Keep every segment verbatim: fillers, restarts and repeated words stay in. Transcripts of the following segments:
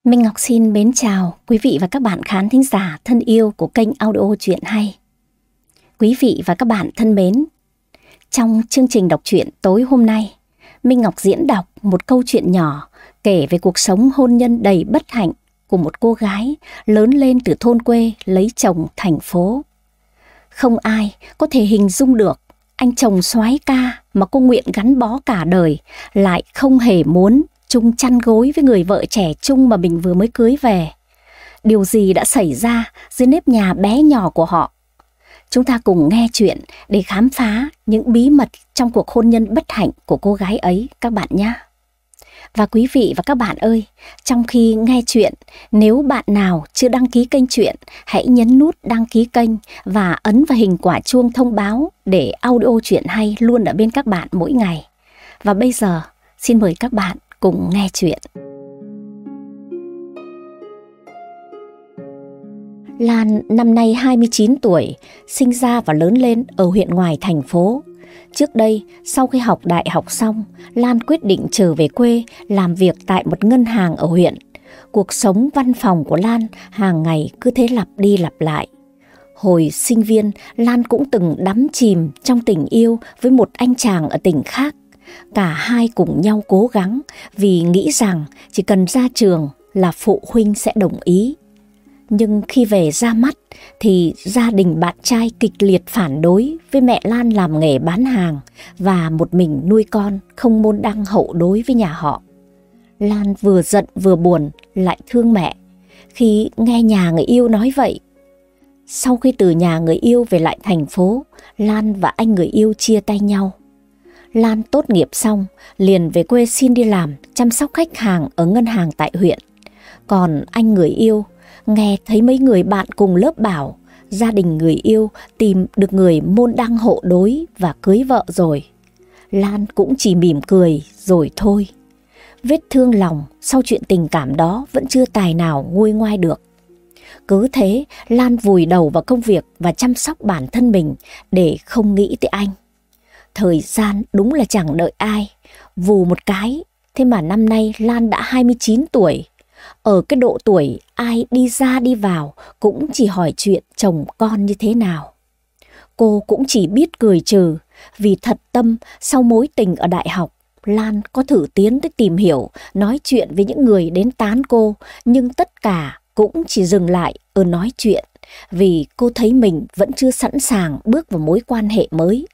Minh Ngọc xin mến chào quý vị và các bạn khán thính giả thân yêu của kênh audio Chuyện Hay. Quý vị và các bạn thân mến, trong chương trình đọc truyện tối hôm nay, Minh Ngọc diễn đọc một câu chuyện nhỏ kể về cuộc sống hôn nhân đầy bất hạnh của một cô gái lớn lên từ thôn quê lấy chồng thành phố. Không ai có thể hình dung được anh chồng soái ca mà cô nguyện gắn bó cả đời lại không hề muốn chung chăn gối với người vợ trẻ trung mà mình vừa mới cưới về. Điều gì đã xảy ra dưới nếp nhà bé nhỏ của họ? Chúng ta cùng nghe chuyện để khám phá những bí mật trong cuộc hôn nhân bất hạnh của cô gái ấy các bạn nhé. Và quý vị và các bạn ơi, trong khi nghe chuyện, nếu bạn nào chưa đăng ký kênh Chuyện, hãy nhấn nút đăng ký kênh và ấn vào hình quả chuông thông báo để audio Chuyện Hay luôn ở bên các bạn mỗi ngày. Và bây giờ, xin mời các bạn cùng nghe chuyện. Lan năm nay hai mươi chín tuổi, sinh ra và lớn lên ở huyện ngoài thành phố. Trước đây, sau khi học đại học xong, Lan quyết định trở về quê làm việc tại một ngân hàng ở huyện. Cuộc sống văn phòng của Lan hàng ngày cứ thế lặp đi lặp lại. Hồi sinh viên, Lan cũng từng đắm chìm trong tình yêu với một anh chàng ở tỉnh khác. Cả hai cùng nhau cố gắng vì nghĩ rằng chỉ cần ra trường là phụ huynh sẽ đồng ý. Nhưng khi về ra mắt thì gia đình bạn trai kịch liệt phản đối với mẹ Lan làm nghề bán hàng và một mình nuôi con không môn đăng hậu đối với nhà họ. Lan vừa giận vừa buồn lại thương mẹ khi nghe nhà người yêu nói vậy. Sau khi từ nhà người yêu về lại thành phố, Lan và anh người yêu chia tay nhau. Lan tốt nghiệp xong liền về quê xin đi làm chăm sóc khách hàng ở ngân hàng tại huyện. Còn anh người yêu nghe thấy mấy người bạn cùng lớp bảo gia đình người yêu tìm được người môn đăng hộ đối và cưới vợ rồi. Lan cũng chỉ mỉm cười rồi thôi. Vết thương lòng sau chuyện tình cảm đó vẫn chưa tài nào nguôi ngoai được. Cứ thế Lan vùi đầu vào công việc và chăm sóc bản thân mình để không nghĩ tới anh. Thời gian đúng là chẳng đợi ai. Vù một cái, thế mà năm nay Lan đã hai mươi chín tuổi. Ở cái độ tuổi ai đi ra đi vào cũng chỉ hỏi chuyện chồng con như thế nào. Cô cũng chỉ biết cười trừ, vì thật tâm sau mối tình ở đại học, Lan có thử tiến tới tìm hiểu, nói chuyện với những người đến tán cô, nhưng tất cả cũng chỉ dừng lại ở nói chuyện, vì cô thấy mình vẫn chưa sẵn sàng bước vào mối quan hệ mới.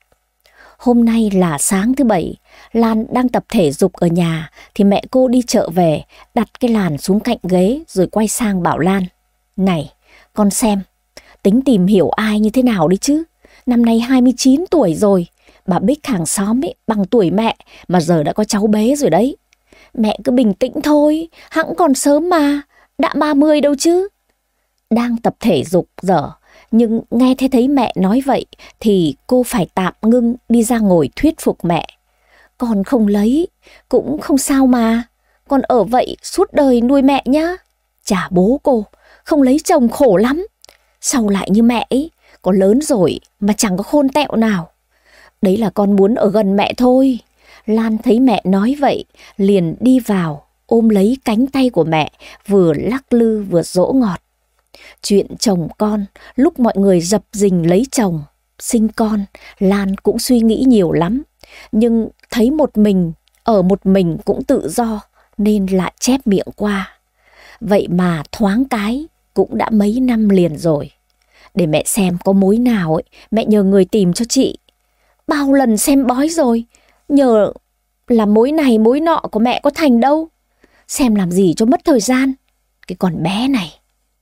Hôm nay là sáng thứ bảy, Lan đang tập thể dục ở nhà thì mẹ cô đi chợ về, đặt cái làn xuống cạnh ghế rồi quay sang bảo Lan: "Này, con xem, tính tìm hiểu ai như thế nào đi chứ. Năm nay hai mươi chín tuổi rồi, bà Bích hàng xóm ấy bằng tuổi mẹ mà giờ đã có cháu bé rồi đấy. Mẹ cứ bình tĩnh thôi, hẵng còn sớm mà, đã ba mươi đâu chứ." Đang tập thể dục dở, nhưng nghe thấy thấy mẹ nói vậy thì cô phải tạm ngưng đi ra ngồi thuyết phục mẹ. "Con không lấy, cũng không sao mà. Con ở vậy suốt đời nuôi mẹ nhá. Chả bố cô, không lấy chồng khổ lắm. Sau lại như mẹ ấy, con lớn rồi mà chẳng có khôn tẹo nào. Đấy là con muốn ở gần mẹ thôi." Lan thấy mẹ nói vậy, liền đi vào, ôm lấy cánh tay của mẹ, vừa lắc lư vừa dỗ ngọt. Chuyện chồng con, lúc mọi người dập dình lấy chồng, sinh con, Lan cũng suy nghĩ nhiều lắm. Nhưng thấy một mình, ở một mình cũng tự do, nên lại chép miệng qua. Vậy mà thoáng cái, cũng đã mấy năm liền rồi. "Để mẹ xem có mối nào ấy, mẹ nhờ người tìm cho chị. Bao lần xem bói rồi, nhờ là mối này mối nọ của mẹ có thành đâu. Xem làm gì cho mất thời gian, cái con bé này."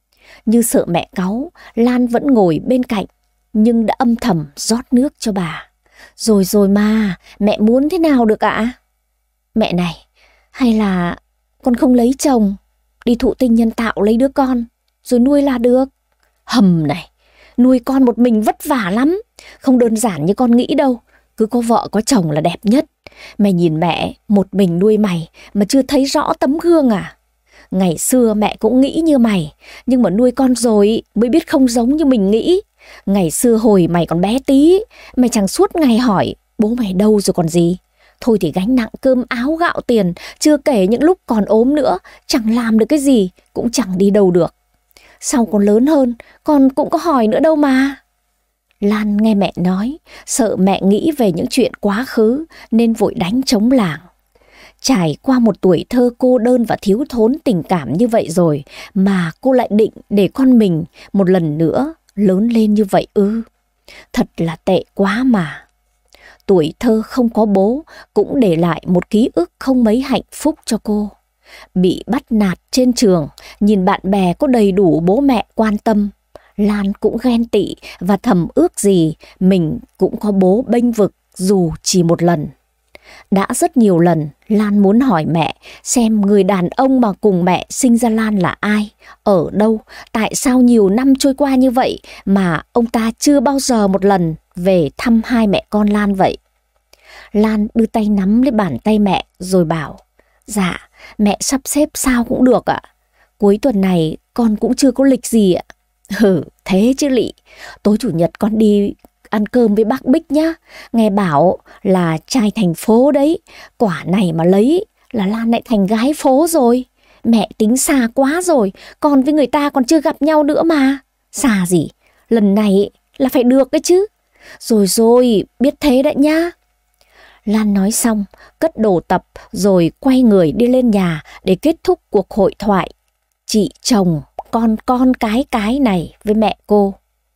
Như sợ mẹ cáu, Lan vẫn ngồi bên cạnh, nhưng đã âm thầm rót nước cho bà. "Rồi rồi mà, mẹ muốn thế nào được ạ?" "Mẹ này, hay là con không lấy chồng, đi thụ tinh nhân tạo lấy đứa con, rồi nuôi là được." "Hầm này, nuôi con một mình vất vả lắm, không đơn giản như con nghĩ đâu. Cứ có vợ có chồng là đẹp nhất. Mày nhìn mẹ, một mình nuôi mày mà chưa thấy rõ tấm gương à? Ngày xưa mẹ cũng nghĩ như mày, nhưng mà nuôi con rồi mới biết không giống như mình nghĩ. Ngày xưa hồi mày còn bé tí, mày chẳng suốt ngày hỏi bố mày đâu rồi còn gì. Thôi thì gánh nặng cơm áo gạo tiền, chưa kể những lúc còn ốm nữa, chẳng làm được cái gì, cũng chẳng đi đâu được. Sau con lớn hơn, con cũng có hỏi nữa đâu mà. Lan nghe mẹ nói, sợ mẹ nghĩ về những chuyện quá khứ nên vội đánh trống lảng. Trải qua một tuổi thơ cô đơn và thiếu thốn tình cảm như vậy rồi mà cô lại định để con mình một lần nữa lớn lên như vậy ư? Thật là tệ quá mà. Tuổi thơ không có bố cũng để lại một ký ức không mấy hạnh phúc cho cô. Bị bắt nạt trên trường, nhìn bạn bè có đầy đủ bố mẹ quan tâm, Lan cũng ghen tị và thầm ước gì mình cũng có bố bênh vực dù chỉ một lần. Đã rất nhiều lần Lan muốn hỏi mẹ xem người đàn ông mà cùng mẹ sinh ra Lan là ai, ở đâu, tại sao nhiều năm trôi qua như vậy mà ông ta chưa bao giờ một lần về thăm hai mẹ con Lan vậy. Lan đưa tay nắm lấy bàn tay mẹ rồi bảo, dạ, mẹ sắp xếp sao cũng được ạ. Cuối tuần này con cũng chưa có lịch gì ạ. Ừ, thế chứ lị, tối chủ nhật con đi ăn cơm với bác Bích nhá. Nghe bảo là trai thành phố đấy, quả này mà lấy là Lan lại thành gái phố rồi. Mẹ tính xa quá rồi, con với người ta còn chưa gặp nhau nữa mà. Xa gì, lần này là phải được đấy chứ. Rồi rồi, biết thế đấy nhá. Lan nói xong, cất đồ tập rồi quay người đi lên nhà để kết thúc cuộc hội thoại chị chồng con con cái cái này với mẹ cô.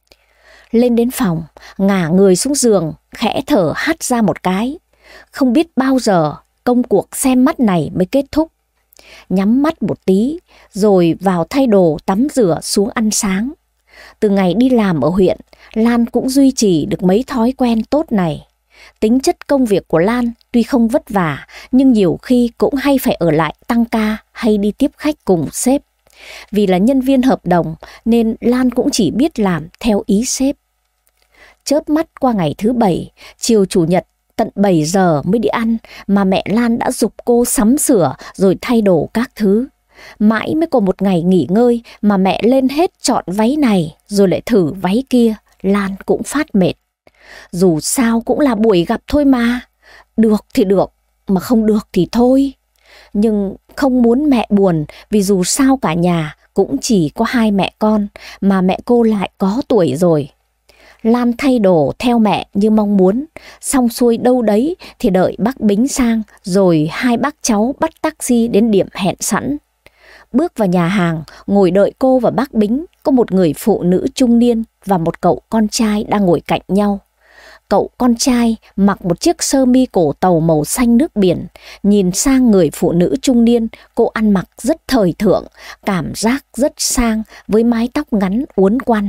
Lên đến phòng, ngả người xuống giường, khẽ thở hắt ra một cái. Không biết bao giờ công cuộc xem mắt này mới kết thúc. Nhắm mắt một tí, rồi vào thay đồ tắm rửa xuống ăn sáng. Từ ngày đi làm ở huyện, Lan cũng duy trì được mấy thói quen tốt này. Tính chất công việc của Lan tuy không vất vả, nhưng nhiều khi cũng hay phải ở lại tăng ca hay đi tiếp khách cùng sếp. Vì là nhân viên hợp đồng nên Lan cũng chỉ biết làm theo ý sếp. Chớp mắt qua ngày thứ bảy, chiều chủ nhật tận bảy giờ mới đi ăn mà mẹ Lan đã giục cô sắm sửa rồi thay đồ các thứ. Mãi mới còn một ngày nghỉ ngơi mà mẹ lên hết chọn váy này rồi lại thử váy kia, Lan cũng phát mệt. Dù sao cũng là buổi gặp thôi mà, được thì được, mà không được thì thôi. Nhưng không muốn mẹ buồn vì dù sao cả nhà cũng chỉ có hai mẹ con mà mẹ cô lại có tuổi rồi. Lan thay đồ theo mẹ như mong muốn, xong xuôi đâu đấy thì đợi bác Bính sang rồi hai bác cháu bắt taxi đến điểm hẹn sẵn. Bước vào nhà hàng, ngồi đợi cô và bác Bính có một người phụ nữ trung niên và một cậu con trai đang ngồi cạnh nhau. Cậu con trai mặc một chiếc sơ mi cổ tàu màu xanh nước biển, nhìn sang người phụ nữ trung niên, cô ăn mặc rất thời thượng, cảm giác rất sang với mái tóc ngắn uốn quăn.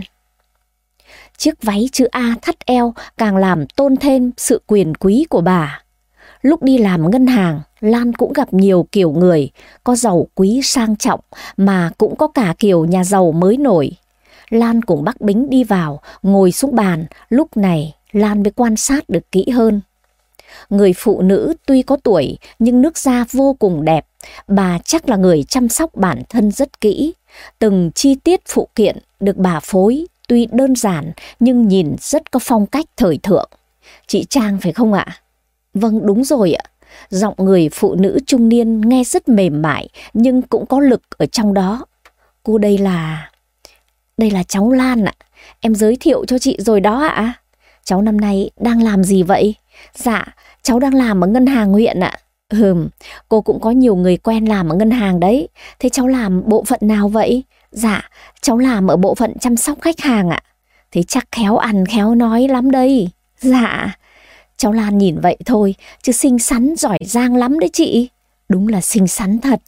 Chiếc váy chữ A thắt eo càng làm tôn thêm sự quyền quý của bà. Lúc đi làm ngân hàng, Lan cũng gặp nhiều kiểu người, có giàu quý sang trọng mà cũng có cả kiểu nhà giàu mới nổi. Lan cùng bác Bính đi vào, ngồi xuống bàn, lúc này Lan mới quan sát được kỹ hơn. Người phụ nữ tuy có tuổi nhưng nước da vô cùng đẹp, bà chắc là người chăm sóc bản thân rất kỹ. Từng chi tiết phụ kiện được bà phối tuy đơn giản nhưng nhìn rất có phong cách thời thượng. Chị Trang phải không ạ? Vâng, đúng rồi ạ. Giọng người phụ nữ trung niên nghe rất mềm mại nhưng cũng có lực ở trong đó. Cô đây là... Đây là cháu Lan ạ. Em giới thiệu cho chị rồi đó ạ. Cháu năm nay đang làm gì vậy? Dạ, cháu đang làm ở ngân hàng huyện ạ. Ừm, cô cũng có nhiều người quen làm ở ngân hàng đấy. Thế cháu làm bộ phận nào vậy? Dạ, cháu làm ở bộ phận chăm sóc khách hàng ạ. Thế chắc khéo ăn khéo nói lắm đây. Dạ, cháu Lan nhìn vậy thôi, chứ xinh xắn giỏi giang lắm đấy chị. Đúng là xinh xắn thật.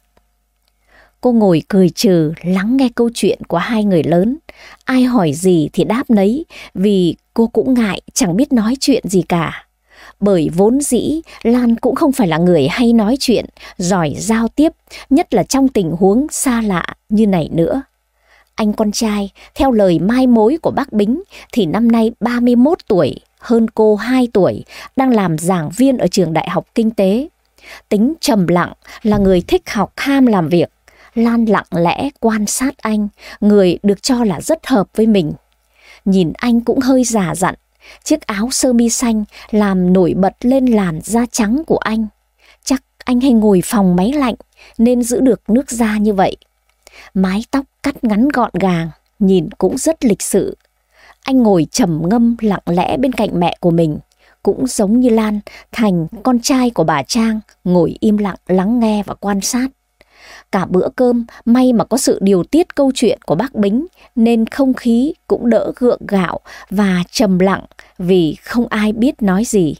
Cô ngồi cười trừ lắng nghe câu chuyện của hai người lớn. Ai hỏi gì thì đáp nấy, vì cô cũng ngại chẳng biết nói chuyện gì cả. Bởi vốn dĩ Lan cũng không phải là người hay nói chuyện, giỏi giao tiếp, nhất là trong tình huống xa lạ như này nữa. Anh con trai, theo lời mai mối của bác Bính, thì năm nay ba mươi mốt tuổi, hơn cô hai tuổi, đang làm giảng viên ở trường Đại học Kinh tế. Tính trầm lặng, là người thích học ham làm việc. Lan lặng lẽ quan sát anh, người được cho là rất hợp với mình. Nhìn anh cũng hơi già dặn, Chiếc áo sơ mi xanh làm nổi bật lên làn da trắng của anh. Chắc anh hay ngồi phòng máy lạnh nên giữ được nước da như vậy. Mái tóc cắt ngắn gọn gàng, nhìn cũng rất lịch sự. Anh ngồi trầm ngâm lặng lẽ bên cạnh mẹ của mình, cũng giống như Lan, Thành, con trai của bà Trang, ngồi im lặng lắng nghe và quan sát. Cả bữa cơm may mà có sự điều tiết câu chuyện của bác Bính nên không khí cũng đỡ gượng gạo và trầm lặng vì không ai biết nói gì.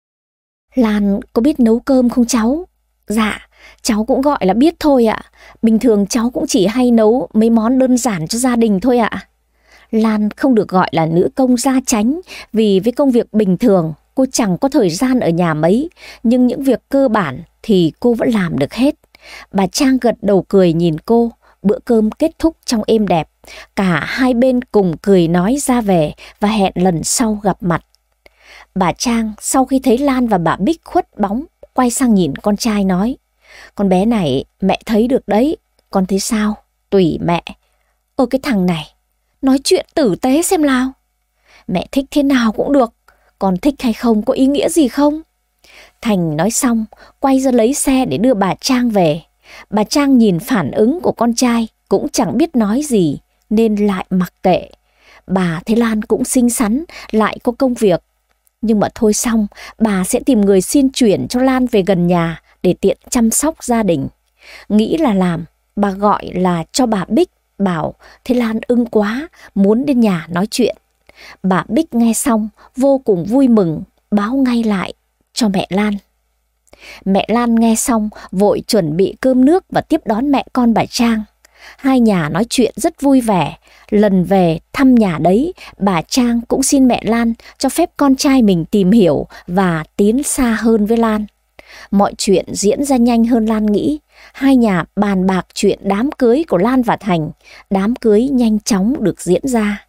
Lan có biết nấu cơm không cháu? Dạ, cháu cũng gọi là biết thôi ạ. Bình thường cháu cũng chỉ hay nấu mấy món đơn giản cho gia đình thôi ạ. Lan không được gọi là nữ công gia chánh vì với công việc bình thường cô chẳng có thời gian ở nhà mấy, nhưng những việc cơ bản thì cô vẫn làm được hết. Bà Trang gật đầu cười nhìn cô. Bữa cơm kết thúc trong êm đẹp. Cả hai bên cùng cười nói ra về và hẹn lần sau gặp mặt. Bà Trang sau khi thấy Lan và bà Bích khuất bóng, quay sang nhìn con trai nói: Con bé này mẹ thấy được đấy, con thấy sao? Tùy mẹ. Ơ cái thằng này, nói chuyện tử tế xem nào. Mẹ thích thế nào cũng được, còn thích hay không có ý nghĩa gì không? Thành nói xong, quay ra lấy xe để đưa bà Trang về. Bà Trang nhìn phản ứng của con trai, cũng chẳng biết nói gì, nên lại mặc kệ. Bà thấy Lan cũng xinh xắn, lại có công việc. Nhưng mà thôi xong, bà sẽ tìm người xin chuyển cho Lan về gần nhà để tiện chăm sóc gia đình. Nghĩ là làm, bà gọi là cho bà Bích, bảo thế Lan ưng quá, muốn đến nhà nói chuyện. Bà Bích nghe xong, vô cùng vui mừng, báo ngay lại cho mẹ Lan. Mẹ Lan nghe xong vội chuẩn bị cơm nước và tiếp đón mẹ con bà Trang. Hai nhà nói chuyện rất vui vẻ. Lần về thăm nhà đấy, bà Trang cũng xin mẹ Lan cho phép con trai mình tìm hiểu và tiến xa hơn với Lan. Mọi chuyện diễn ra nhanh hơn Lan nghĩ. Hai nhà bàn bạc chuyện đám cưới của Lan và Thành. Đám cưới nhanh chóng được diễn ra.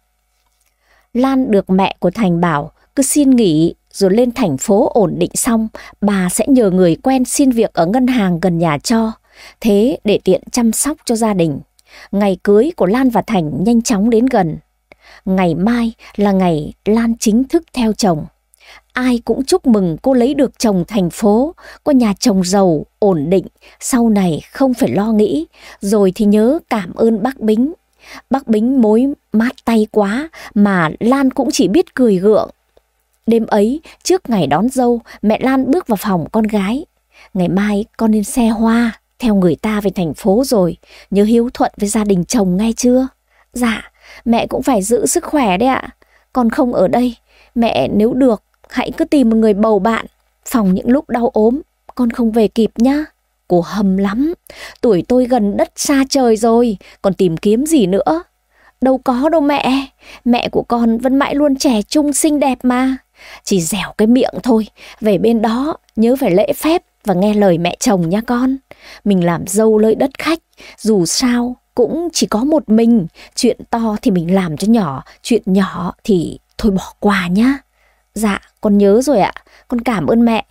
Lan được mẹ của Thành bảo cứ xin nghỉ rồi lên thành phố ổn định xong, bà sẽ nhờ người quen xin việc ở ngân hàng gần nhà cho. Thế để tiện chăm sóc cho gia đình. Ngày cưới của Lan và Thành nhanh chóng đến gần. Ngày mai là ngày Lan chính thức theo chồng. Ai cũng chúc mừng cô lấy được chồng thành phố, có nhà chồng giàu, ổn định, sau này không phải lo nghĩ. Rồi thì nhớ cảm ơn bác Bính. Bác Bính mối mát tay quá mà Lan cũng chỉ biết cười gượng. Đêm ấy, trước ngày đón dâu, mẹ Lan bước vào phòng con gái. Ngày mai con lên xe hoa, theo người ta về thành phố rồi, nhớ hiếu thuận với gia đình chồng nghe chưa? Dạ, mẹ cũng phải giữ sức khỏe đấy ạ. Con không ở đây, mẹ nếu được, hãy cứ tìm một người bầu bạn, phòng những lúc đau ốm, con không về kịp nhá. Cô hầm lắm, tuổi tôi gần đất xa trời rồi, còn tìm kiếm gì nữa? Đâu có đâu mẹ, mẹ của con vẫn mãi luôn trẻ trung xinh đẹp mà. Chỉ dẻo cái miệng thôi, về bên đó nhớ phải lễ phép và nghe lời mẹ chồng nha con. Mình làm dâu nơi đất khách, dù sao cũng chỉ có một mình. Chuyện to thì mình làm cho nhỏ, chuyện nhỏ thì thôi bỏ qua nhá. Dạ, con nhớ rồi ạ, con cảm ơn mẹ.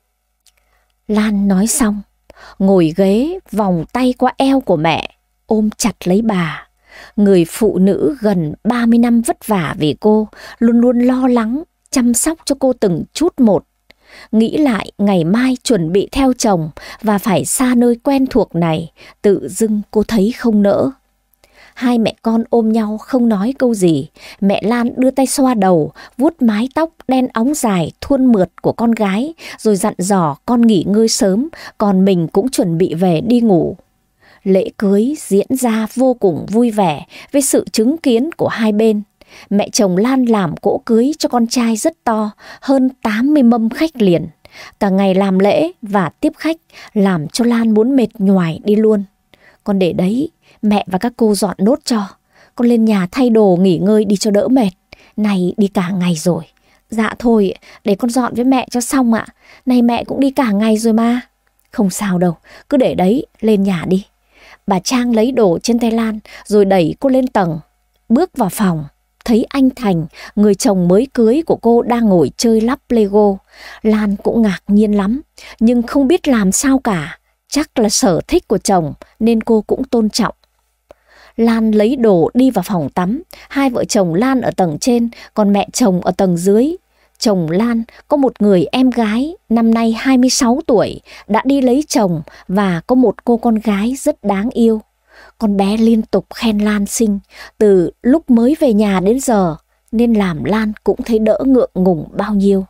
Lan nói xong, ngồi ghế vòng tay qua eo của mẹ, ôm chặt lấy bà. Người phụ nữ gần ba mươi năm vất vả vì cô, luôn luôn lo lắng, chăm sóc cho cô từng chút một. Nghĩ lại ngày mai chuẩn bị theo chồng và phải xa nơi quen thuộc này, tự dưng cô thấy không nỡ. Hai mẹ con ôm nhau không nói câu gì. Mẹ Lan đưa tay xoa đầu, vuốt mái tóc đen óng dài thuôn mượt của con gái, rồi dặn dò con nghỉ ngơi sớm, còn mình cũng chuẩn bị về đi ngủ. Lễ cưới diễn ra vô cùng vui vẻ với sự chứng kiến của hai bên. Mẹ chồng Lan làm cỗ cưới cho con trai rất to, hơn tám mươi mâm khách liền. Cả ngày làm lễ và tiếp khách làm cho Lan muốn mệt nhoài đi luôn. Con để đấy, mẹ và các cô dọn nốt cho. Con lên nhà thay đồ nghỉ ngơi đi cho đỡ mệt. Này đi cả ngày rồi. Dạ thôi, để con dọn với mẹ cho xong ạ. Này mẹ cũng đi cả ngày rồi mà. Không sao đâu, cứ để đấy, lên nhà đi. Bà Trang lấy đồ trên tay Lan rồi đẩy cô lên tầng. Bước vào phòng, thấy anh Thành, người chồng mới cưới của cô đang ngồi chơi lắp Lego. Lan cũng ngạc nhiên lắm, nhưng không biết làm sao cả. Chắc là sở thích của chồng nên cô cũng tôn trọng. Lan lấy đồ đi vào phòng tắm. Hai vợ chồng Lan ở tầng trên, còn mẹ chồng ở tầng dưới. chồng Lan có một người em gái năm nay hai mươi sáu tuổi đã đi lấy chồng và có một cô con gái rất đáng yêu. Con bé liên tục khen Lan xinh từ lúc mới về nhà đến giờ, nên làm Lan cũng thấy đỡ ngượng ngùng bao nhiêu.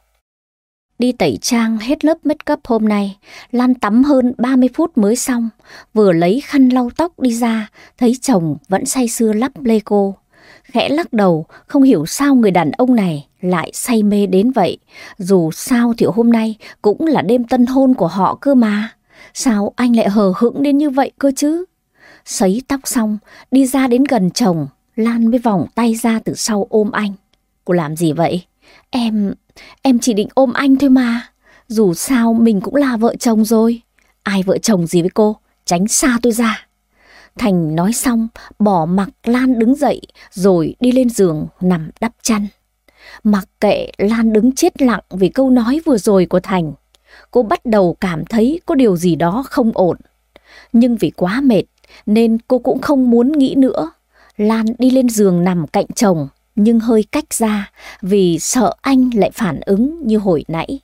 Đi tẩy trang hết lớp make up hôm nay, Lan tắm hơn ba mươi phút mới xong, vừa lấy khăn lau tóc đi ra, thấy chồng vẫn say sưa lắp Lego. Khẽ lắc đầu, không hiểu sao người đàn ông này lại say mê đến vậy. Dù sao thì hôm nay cũng là đêm tân hôn của họ cơ mà. Sao anh lại hờ hững đến như vậy cơ chứ? Sấy tóc xong, đi ra đến gần chồng, Lan mới vòng tay ra từ sau ôm anh. Cô làm gì vậy? Em, em chỉ định ôm anh thôi mà. Dù sao mình cũng là vợ chồng rồi. Ai vợ chồng gì với cô? Tránh xa tôi ra. Thành nói xong, bỏ mặc Lan đứng dậy rồi đi lên giường nằm đắp chăn. Mặc kệ Lan đứng chết lặng vì câu nói vừa rồi của Thành. Cô bắt đầu cảm thấy có điều gì đó không ổn. Nhưng vì quá mệt nên cô cũng không muốn nghĩ nữa. Lan đi lên giường nằm cạnh chồng nhưng hơi cách ra vì sợ anh lại phản ứng như hồi nãy.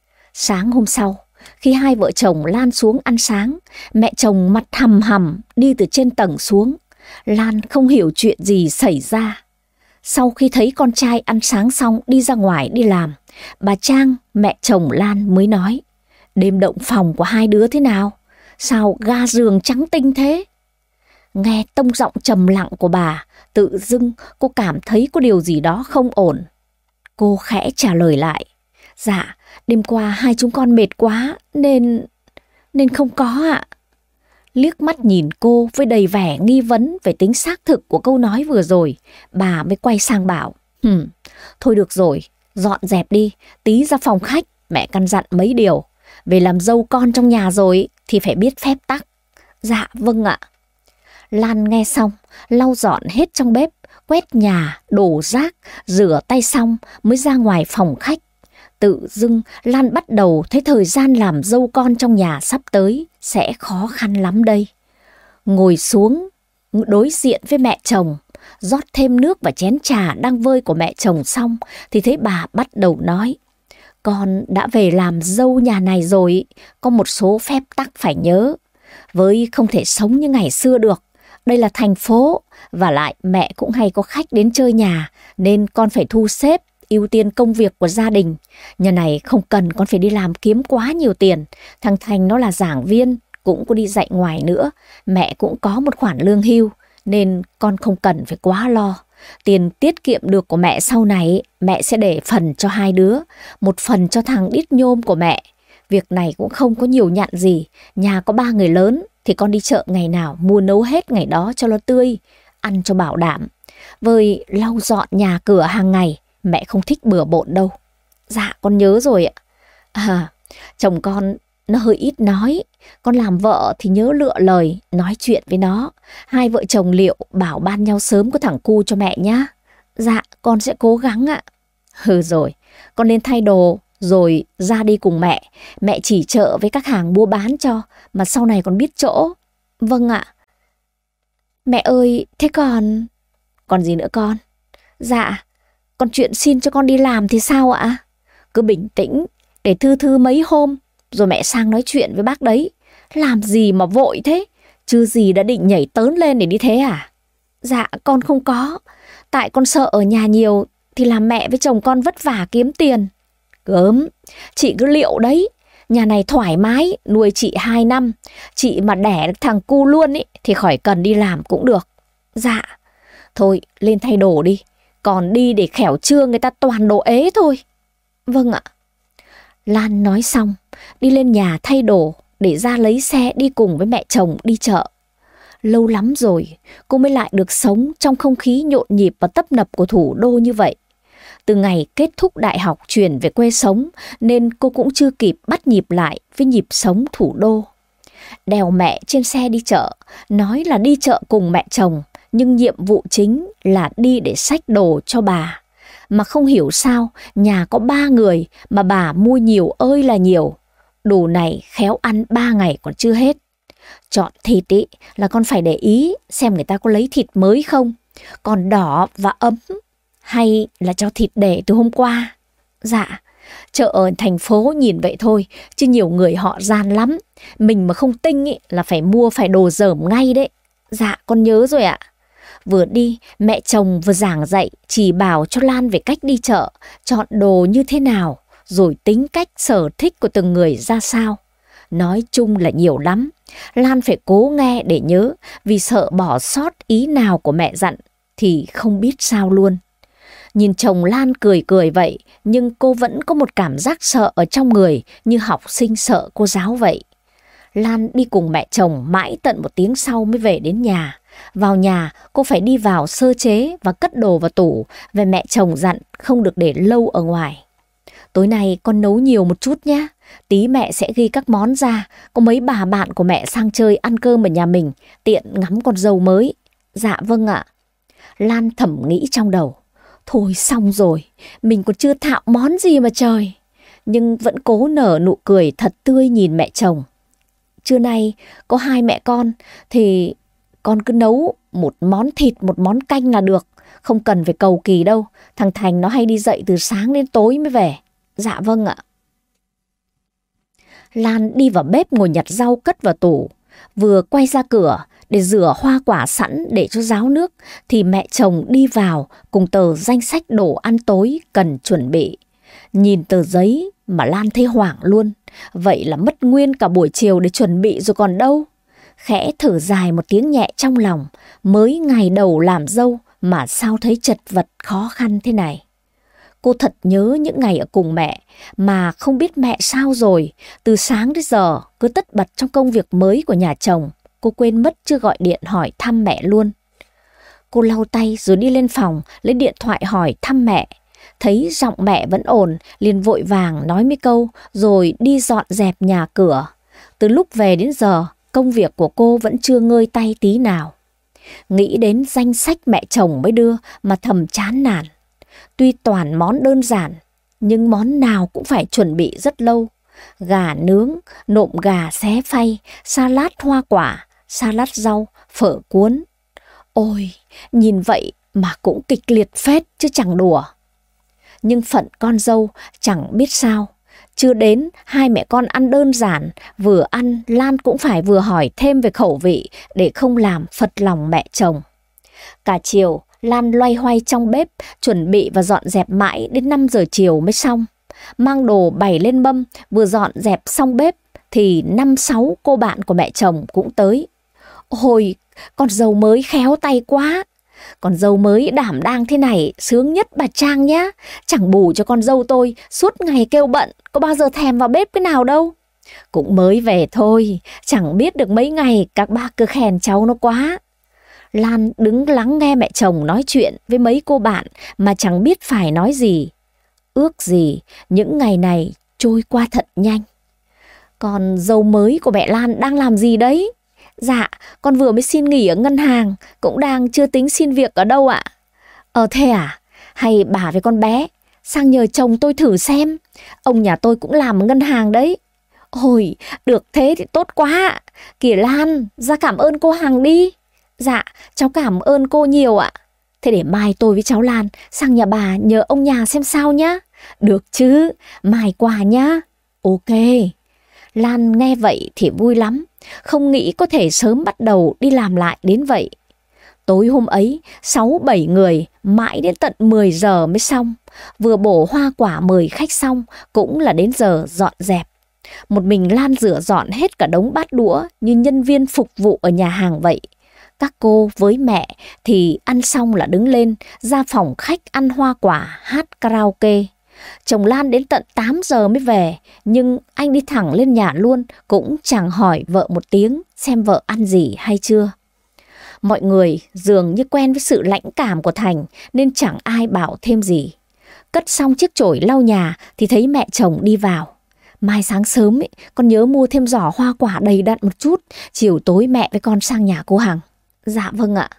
Sáng hôm sau, khi hai vợ chồng Lan xuống ăn sáng, mẹ chồng mặt hầm hầm đi từ trên tầng xuống. Lan không hiểu chuyện gì xảy ra. Sau khi thấy con trai ăn sáng xong đi ra ngoài đi làm, bà Trang, mẹ chồng Lan mới nói: đêm động phòng của hai đứa thế nào? Sao ga giường trắng tinh thế? Nghe tông giọng trầm lặng của bà, tự dưng cô cảm thấy có điều gì đó không ổn. Cô khẽ trả lời lại: dạ, đêm qua hai chúng con mệt quá nên... nên không có ạ. Liếc mắt nhìn cô với đầy vẻ nghi vấn về tính xác thực của câu nói vừa rồi, bà mới quay sang bảo: Hừm, thôi được rồi, dọn dẹp đi, tí ra phòng khách, mẹ căn dặn mấy điều. Về làm dâu con trong nhà rồi thì phải biết phép tắc. Dạ, vâng ạ. Lan nghe xong, lau dọn hết trong bếp, quét nhà, đổ rác, rửa tay xong mới ra ngoài phòng khách. Tự dưng Lan bắt đầu thấy thời gian làm dâu con trong nhà sắp tới sẽ khó khăn lắm đây. Ngồi xuống đối diện với mẹ chồng, rót thêm nước và chén trà đang vơi của mẹ chồng xong thì thấy bà bắt đầu nói: con đã về làm dâu nhà này rồi, có một số phép tắc phải nhớ. Với không thể sống như ngày xưa được, đây là thành phố, và lại mẹ cũng hay có khách đến chơi nhà, nên con phải thu xếp, ưu tiên công việc của gia đình. Nhà này không cần con phải đi làm kiếm quá nhiều tiền. Thằng Thành nó là giảng viên, cũng có đi dạy ngoài nữa. Mẹ cũng có một khoản lương hưu, nên con không cần phải quá lo. Tiền tiết kiệm được của mẹ sau này, mẹ sẽ để phần cho hai đứa, một phần cho thằng đít nhôm của mẹ. Việc này cũng không có nhiều nhặn gì. Nhà có ba người lớn thì con đi chợ ngày nào mua nấu hết ngày đó cho nó tươi, ăn cho bảo đảm. Với lau dọn nhà cửa hàng ngày, mẹ không thích bừa bộn đâu. Dạ, con nhớ rồi ạ. À, chồng con nó hơi ít nói. Con làm vợ thì nhớ lựa lời, nói chuyện với nó. Hai vợ chồng liệu bảo ban nhau sớm có thằng cu cho mẹ nhá. Dạ, con sẽ cố gắng ạ. Ừ rồi, con nên thay đồ rồi ra đi cùng mẹ. Mẹ chỉ chợ với các hàng mua bán cho, mà sau này còn biết chỗ. Vâng ạ. Mẹ ơi, thế còn... Còn gì nữa con? Dạ, còn chuyện xin cho con đi làm thì sao ạ? Cứ bình tĩnh, để thư thư mấy hôm, rồi mẹ sang nói chuyện với bác đấy. Làm gì mà vội thế? Chứ gì đã định nhảy tớn lên để đi thế à? Dạ, con không có. Tại con sợ ở nhà nhiều thì làm mẹ với chồng con vất vả kiếm tiền. Gớm, chị cứ liệu đấy. Nhà này thoải mái, nuôi chị hai năm. Chị mà đẻ được thằng cu luôn ý, thì khỏi cần đi làm cũng được. Dạ, thôi lên thay đồ đi. Còn đi để khẻo trưa người ta toàn đồ ế thôi. Vâng ạ. Lan nói xong, đi lên nhà thay đồ để ra lấy xe đi cùng với mẹ chồng đi chợ. Lâu lắm rồi cô mới lại được sống trong không khí nhộn nhịp và tấp nập của thủ đô như vậy. Từ ngày kết thúc đại học chuyển về quê sống nên cô cũng chưa kịp bắt nhịp lại với nhịp sống thủ đô. Đèo mẹ trên xe đi chợ, nói là đi chợ cùng mẹ chồng, nhưng nhiệm vụ chính là đi để xách đồ cho bà. Mà không hiểu sao nhà có ba người mà bà mua nhiều ơi là nhiều. Đồ này khéo ăn ba ngày còn chưa hết. Chọn thịt ý là con phải để ý xem người ta có lấy thịt mới không, còn đỏ và ấm hay là cho thịt để từ hôm qua. Dạ, chợ ở thành phố nhìn vậy thôi, chứ nhiều người họ gian lắm. Mình mà không tinh ý, là phải mua phải đồ dởm ngay đấy. Dạ, con nhớ rồi ạ. Vừa đi, mẹ chồng vừa giảng dạy, chỉ bảo cho Lan về cách đi chợ, chọn đồ như thế nào, rồi tính cách sở thích của từng người ra sao. Nói chung là nhiều lắm. Lan phải cố nghe để nhớ, vì sợ bỏ sót ý nào của mẹ dặn thì không biết sao luôn. Nhìn chồng Lan cười cười vậy, nhưng cô vẫn có một cảm giác sợ ở trong người, như học sinh sợ cô giáo vậy. Lan đi cùng mẹ chồng mãi tận một tiếng sau mới về đến nhà. Vào nhà, cô phải đi vào sơ chế và cất đồ vào tủ, vì mẹ chồng dặn không được để lâu ở ngoài. Tối nay con nấu nhiều một chút nhé. Tí mẹ sẽ ghi các món ra, có mấy bà bạn của mẹ sang chơi ăn cơm ở nhà mình, tiện ngắm con dâu mới. Dạ vâng ạ. Lan thầm nghĩ trong đầu. Thôi xong rồi, mình còn chưa thạo món gì mà trời. Nhưng vẫn cố nở nụ cười thật tươi nhìn mẹ chồng. Trưa nay có hai mẹ con thì con cứ nấu một món thịt, một món canh là được. Không cần phải cầu kỳ đâu. Thằng Thành nó hay đi dậy từ sáng đến tối mới về. Dạ vâng ạ. Lan đi vào bếp ngồi nhặt rau cất vào tủ. Vừa quay ra cửa để rửa hoa quả sẵn để cho ráo nước, thì mẹ chồng đi vào cùng tờ danh sách đồ ăn tối cần chuẩn bị. Nhìn tờ giấy mà Lan thấy hoảng luôn. Vậy là mất nguyên cả buổi chiều để chuẩn bị rồi còn đâu. Khẽ thở dài một tiếng nhẹ trong lòng. Mới ngày đầu làm dâu mà sao thấy chật vật khó khăn thế này. Cô thật nhớ những ngày ở cùng mẹ, mà không biết mẹ sao rồi. Từ sáng đến giờ cứ tất bật trong công việc mới của nhà chồng. Cô quên mất chưa gọi điện hỏi thăm mẹ luôn. Cô lau tay rồi đi lên phòng lấy điện thoại hỏi thăm mẹ. Thấy giọng mẹ vẫn ổn, liền vội vàng nói mấy câu rồi đi dọn dẹp nhà cửa. Từ lúc về đến giờ, công việc của cô vẫn chưa ngơi tay tí nào. Nghĩ đến danh sách mẹ chồng mới đưa mà thầm chán nản. Tuy toàn món đơn giản, nhưng món nào cũng phải chuẩn bị rất lâu. Gà nướng, nộm gà xé phay, salad hoa quả, salad rau, phở cuốn. Ôi, nhìn vậy mà cũng kịch liệt phết chứ chẳng đùa. Nhưng phận con dâu chẳng biết sao. Chưa đến hai mẹ con ăn đơn giản, vừa ăn Lan cũng phải vừa hỏi thêm về khẩu vị để không làm phật lòng mẹ chồng. Cả chiều Lan loay hoay trong bếp, chuẩn bị và dọn dẹp mãi đến năm giờ chiều mới xong. Mang đồ bày lên mâm, vừa dọn dẹp xong bếp thì năm sáu cô bạn của mẹ chồng cũng tới. Ôi, con dâu mới khéo tay quá. Con dâu mới đảm đang thế này sướng nhất bà Trang nhá. Chẳng bù cho con dâu tôi suốt ngày kêu bận, có bao giờ thèm vào bếp cái nào đâu. Cũng mới về thôi, chẳng biết được mấy ngày các bác cứ khen cháu nó quá. Lan đứng lắng nghe mẹ chồng nói chuyện với mấy cô bạn mà chẳng biết phải nói gì. Ước gì những ngày này trôi qua thật nhanh. Còn dâu mới của mẹ Lan đang làm gì đấy? Dạ, con vừa mới xin nghỉ ở ngân hàng, cũng đang chưa tính xin việc ở đâu ạ. Ờ thế à? Hay bà với con bé sang nhờ chồng tôi thử xem. Ông nhà tôi cũng làm ở ngân hàng đấy. Ôi, được thế thì tốt quá ạ. Kìa Lan, ra cảm ơn cô Hằng đi. Dạ, cháu cảm ơn cô nhiều ạ. Thế để mai tôi với cháu Lan sang nhà bà nhờ ông nhà xem sao nhá. Được chứ, mai qua nhá. Ok. Lan nghe vậy thì vui lắm, không nghĩ có thể sớm bắt đầu đi làm lại đến vậy. Tối hôm ấy, sáu bảy người mãi đến tận mười giờ mới xong. Vừa bổ hoa quả mời khách xong cũng là đến giờ dọn dẹp. Một mình Lan rửa dọn hết cả đống bát đũa như nhân viên phục vụ ở nhà hàng vậy. Các cô với mẹ thì ăn xong là đứng lên ra phòng khách ăn hoa quả, hát karaoke. Chồng Lan đến tận tám giờ mới về, nhưng anh đi thẳng lên nhà luôn, cũng chẳng hỏi vợ một tiếng xem vợ ăn gì hay chưa. Mọi người dường như quen với sự lãnh cảm của Thành nên chẳng ai bảo thêm gì. Cất xong chiếc chổi lau nhà thì thấy mẹ chồng đi vào. Mai sáng sớm ấy, con nhớ mua thêm giỏ hoa quả đầy đặn một chút, chiều tối mẹ với con sang nhà cô Hằng. Dạ vâng ạ.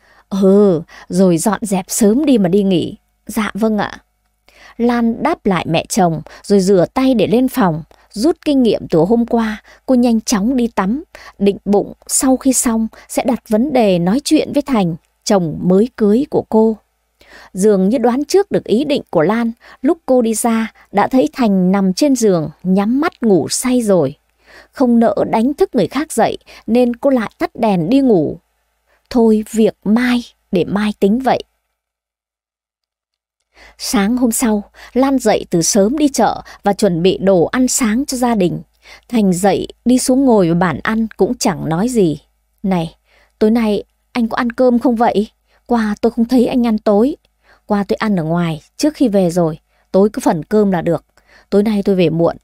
Ừ, rồi dọn dẹp sớm đi mà đi nghỉ. Dạ vâng ạ. Lan đáp lại mẹ chồng rồi rửa tay để lên phòng. Rút kinh nghiệm từ hôm qua, cô nhanh chóng đi tắm, định bụng sau khi xong sẽ đặt vấn đề nói chuyện với Thành, chồng mới cưới của cô. Dường như đoán trước được ý định của Lan, lúc cô đi ra đã thấy Thành nằm trên giường nhắm mắt ngủ say rồi. Không nỡ đánh thức người khác dậy nên cô lại tắt đèn đi ngủ. Thôi việc mai để mai tính vậy. Sáng hôm sau, Lan dậy từ sớm đi chợ và chuẩn bị đồ ăn sáng cho gia đình. Thành dậy đi xuống ngồi vào bàn ăn cũng chẳng nói gì. Này, tối nay anh có ăn cơm không vậy? Qua tôi không thấy anh ăn tối. Qua tôi ăn ở ngoài trước khi về rồi. Tối cứ phần cơm là được. Tối nay tôi về muộn.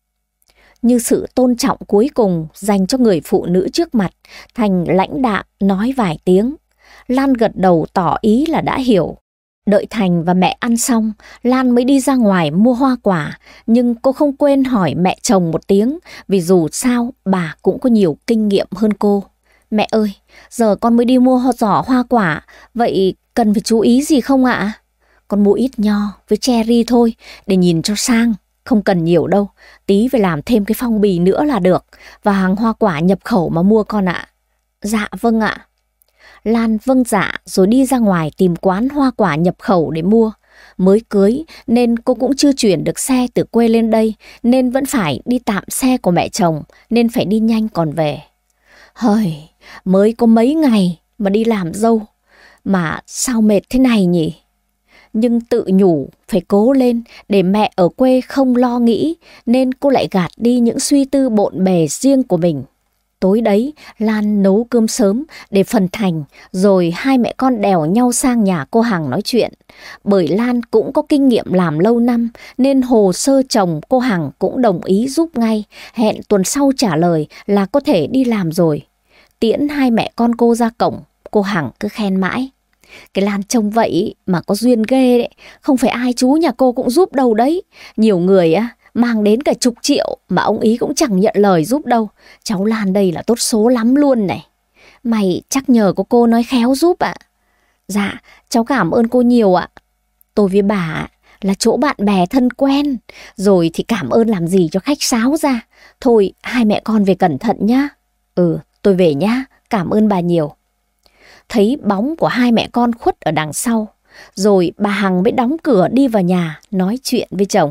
Như sự tôn trọng cuối cùng dành cho người phụ nữ trước mặt, Thành lãnh đạm nói vài tiếng. Lan gật đầu tỏ ý là đã hiểu. Đợi Thành và mẹ ăn xong, Lan mới đi ra ngoài mua hoa quả, nhưng cô không quên hỏi mẹ chồng một tiếng, vì dù sao bà cũng có nhiều kinh nghiệm hơn cô. Mẹ ơi, giờ con mới đi mua giỏ hoa quả, vậy cần phải chú ý gì không ạ? Con mua ít nho với cherry thôi, để nhìn cho sang, không cần nhiều đâu, tí phải làm thêm cái phong bì nữa là được, và hàng hoa quả nhập khẩu mà mua con ạ. Dạ vâng ạ. Lan vâng dạ rồi đi ra ngoài tìm quán hoa quả nhập khẩu để mua. Mới cưới nên cô cũng chưa chuyển được xe từ quê lên đây, nên vẫn phải đi tạm xe của mẹ chồng, nên phải đi nhanh còn về. Hời, mới có mấy ngày mà đi làm dâu, mà sao mệt thế này nhỉ? Nhưng tự nhủ phải cố lên để mẹ ở quê không lo nghĩ, nên cô lại gạt đi những suy tư bộn bề riêng của mình. Tối đấy, Lan nấu cơm sớm để phần Thành, rồi hai mẹ con đèo nhau sang nhà cô Hằng nói chuyện. Bởi Lan cũng có kinh nghiệm làm lâu năm, nên hồ sơ chồng cô Hằng cũng đồng ý giúp ngay, hẹn tuần sau trả lời là có thể đi làm rồi. Tiễn hai mẹ con cô ra cổng, cô Hằng cứ khen mãi. Cái Lan trông vậy mà có duyên ghê đấy, không phải ai chú nhà cô cũng giúp đâu đấy. Nhiều người á mang đến cả chục triệu mà ông ý cũng chẳng nhận lời giúp đâu. Cháu Lan đây là tốt số lắm luôn này. Mày chắc nhờ có cô nói khéo giúp ạ. Dạ, cháu cảm ơn cô nhiều ạ. Tôi với bà là chỗ bạn bè thân quen, rồi thì cảm ơn làm gì cho khách sáo ra. Thôi, hai mẹ con về cẩn thận nhá. Ừ, tôi về nhá, cảm ơn bà nhiều. Thấy bóng của hai mẹ con khuất ở đằng sau, rồi bà Hằng mới đóng cửa đi vào nhà nói chuyện với chồng.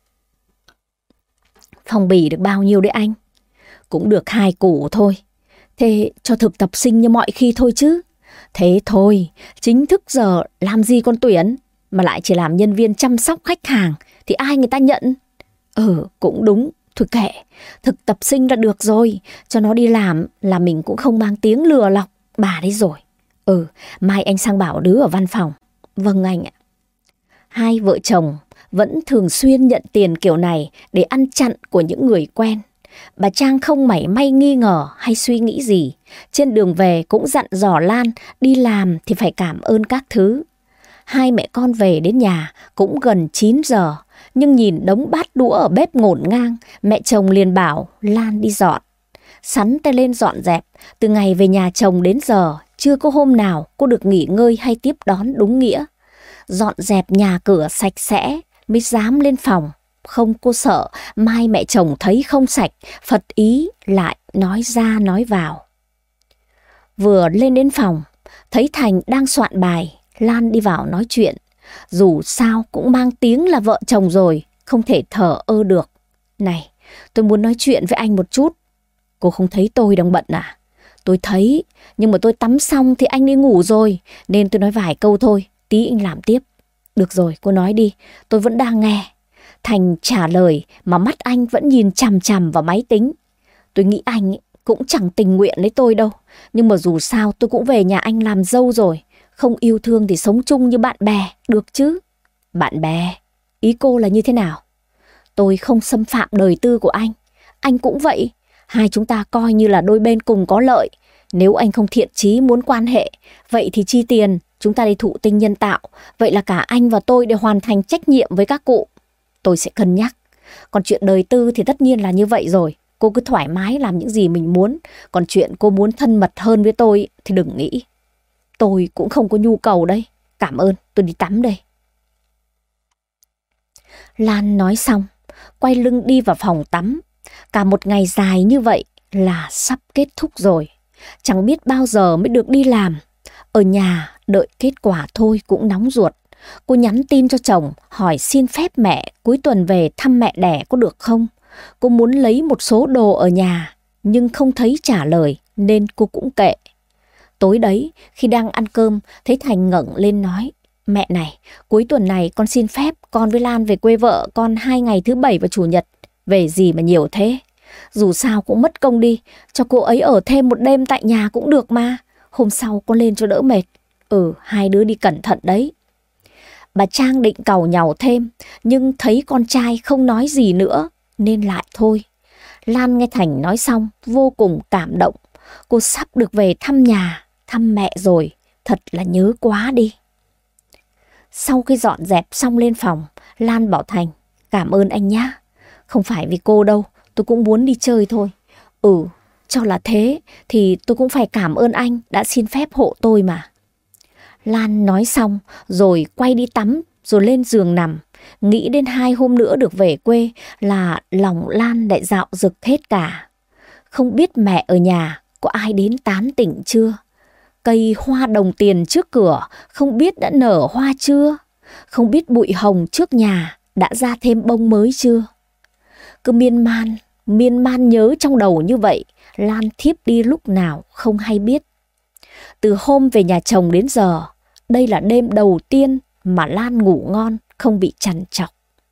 Phong bì được bao nhiêu đấy anh? Cũng được hai củ thôi. Thế cho thực tập sinh như mọi khi thôi chứ. Thế thôi, chính thức giờ làm gì con tuyển, mà lại chỉ làm nhân viên chăm sóc khách hàng thì ai người ta nhận? Ừ, cũng đúng. Thôi kệ, thực tập sinh là được rồi, cho nó đi làm là mình cũng không mang tiếng lừa lọc bà đấy rồi. Ừ, mai anh sang bảo đứa ở văn phòng. Vâng anh ạ. Hai vợ chồng vẫn thường xuyên nhận tiền kiểu này để ăn chặn của những người quen. Bà Trang không mảy may nghi ngờ hay suy nghĩ gì. Trên đường về cũng dặn dò Lan đi làm thì phải cảm ơn các thứ. Hai mẹ con về đến nhà cũng gần chín giờ, nhưng nhìn đống bát đũa ở bếp ngổn ngang, mẹ chồng liền bảo Lan đi dọn. Sắn tay lên dọn dẹp, từ ngày về nhà chồng đến giờ chưa có hôm nào cô được nghỉ ngơi hay tiếp đón đúng nghĩa. Dọn dẹp nhà cửa sạch sẽ mới dám lên phòng. Không, cô sợ mai mẹ chồng thấy không sạch, phật ý lại nói ra nói vào. Vừa lên đến phòng, thấy Thành đang soạn bài, Lan đi vào nói chuyện. Dù sao cũng mang tiếng là vợ chồng rồi, không thể thờ ơ được. Này, tôi muốn nói chuyện với anh một chút. Cô không thấy tôi đang bận à? Tôi thấy, nhưng mà tôi tắm xong thì anh đi ngủ rồi, nên tôi nói vài câu thôi, tí anh làm tiếp. Được rồi, cô nói đi, tôi vẫn đang nghe. Thành trả lời mà mắt anh vẫn nhìn chằm chằm vào máy tính. Tôi nghĩ anh cũng chẳng tình nguyện lấy tôi đâu, nhưng mà dù sao tôi cũng về nhà anh làm dâu rồi. Không yêu thương thì sống chung như bạn bè, được chứ? Bạn bè? Ý cô là như thế nào? Tôi không xâm phạm đời tư của anh, anh cũng vậy. Hai chúng ta coi như là đôi bên cùng có lợi. Nếu anh không thiện chí muốn quan hệ, vậy thì chi tiền, chúng ta đi thụ tinh nhân tạo. Vậy là cả anh và tôi đều hoàn thành trách nhiệm với các cụ. Tôi sẽ cân nhắc. Còn chuyện đời tư thì tất nhiên là như vậy rồi. Cô cứ thoải mái làm những gì mình muốn. Còn chuyện cô muốn thân mật hơn với tôi thì đừng nghĩ. Tôi cũng không có nhu cầu đây. Cảm ơn, tôi đi tắm đây. Lan nói xong, quay lưng đi vào phòng tắm. Cả một ngày dài như vậy là sắp kết thúc rồi. Chẳng biết bao giờ mới được đi làm. Ở nhà đợi kết quả thôi cũng nóng ruột. Cô nhắn tin cho chồng hỏi xin phép mẹ cuối tuần về thăm mẹ đẻ có được không. Cô muốn lấy một số đồ ở nhà nhưng không thấy trả lời nên cô cũng kệ. Tối đấy khi đang ăn cơm thấy Thành ngẩng lên nói: "Mẹ này, cuối tuần này con xin phép con với Lan về quê vợ con hai ngày thứ bảy và chủ nhật. Về gì mà nhiều thế? Dù sao cũng mất công đi, cho cô ấy ở thêm một đêm tại nhà cũng được mà. Hôm sau con lên cho đỡ mệt. Ừ, hai đứa đi cẩn thận đấy." Bà Trang định càu nhàu thêm, nhưng thấy con trai không nói gì nữa nên lại thôi. Lan nghe Thành nói xong vô cùng cảm động. Cô sắp được về thăm nhà, thăm mẹ rồi, thật là nhớ quá đi. Sau khi dọn dẹp xong lên phòng, Lan bảo Thành: "Cảm ơn anh nhá. Không phải vì cô đâu, tôi cũng muốn đi chơi thôi." "Ừ, cho là thế thì tôi cũng phải cảm ơn anh đã xin phép hộ tôi mà." Lan nói xong rồi quay đi tắm rồi lên giường nằm. Nghĩ đến hai hôm nữa được về quê là lòng Lan lại dạo dực hết cả. Không biết mẹ ở nhà có ai đến tán tỉnh chưa? Cây hoa đồng tiền trước cửa không biết đã nở hoa chưa? Không biết bụi hồng trước nhà đã ra thêm bông mới chưa? Cứ miên man, miên man nhớ trong đầu như vậy, Lan thiếp đi lúc nào không hay biết. Từ hôm về nhà chồng đến giờ, đây là đêm đầu tiên mà Lan ngủ ngon không bị trằn trọc.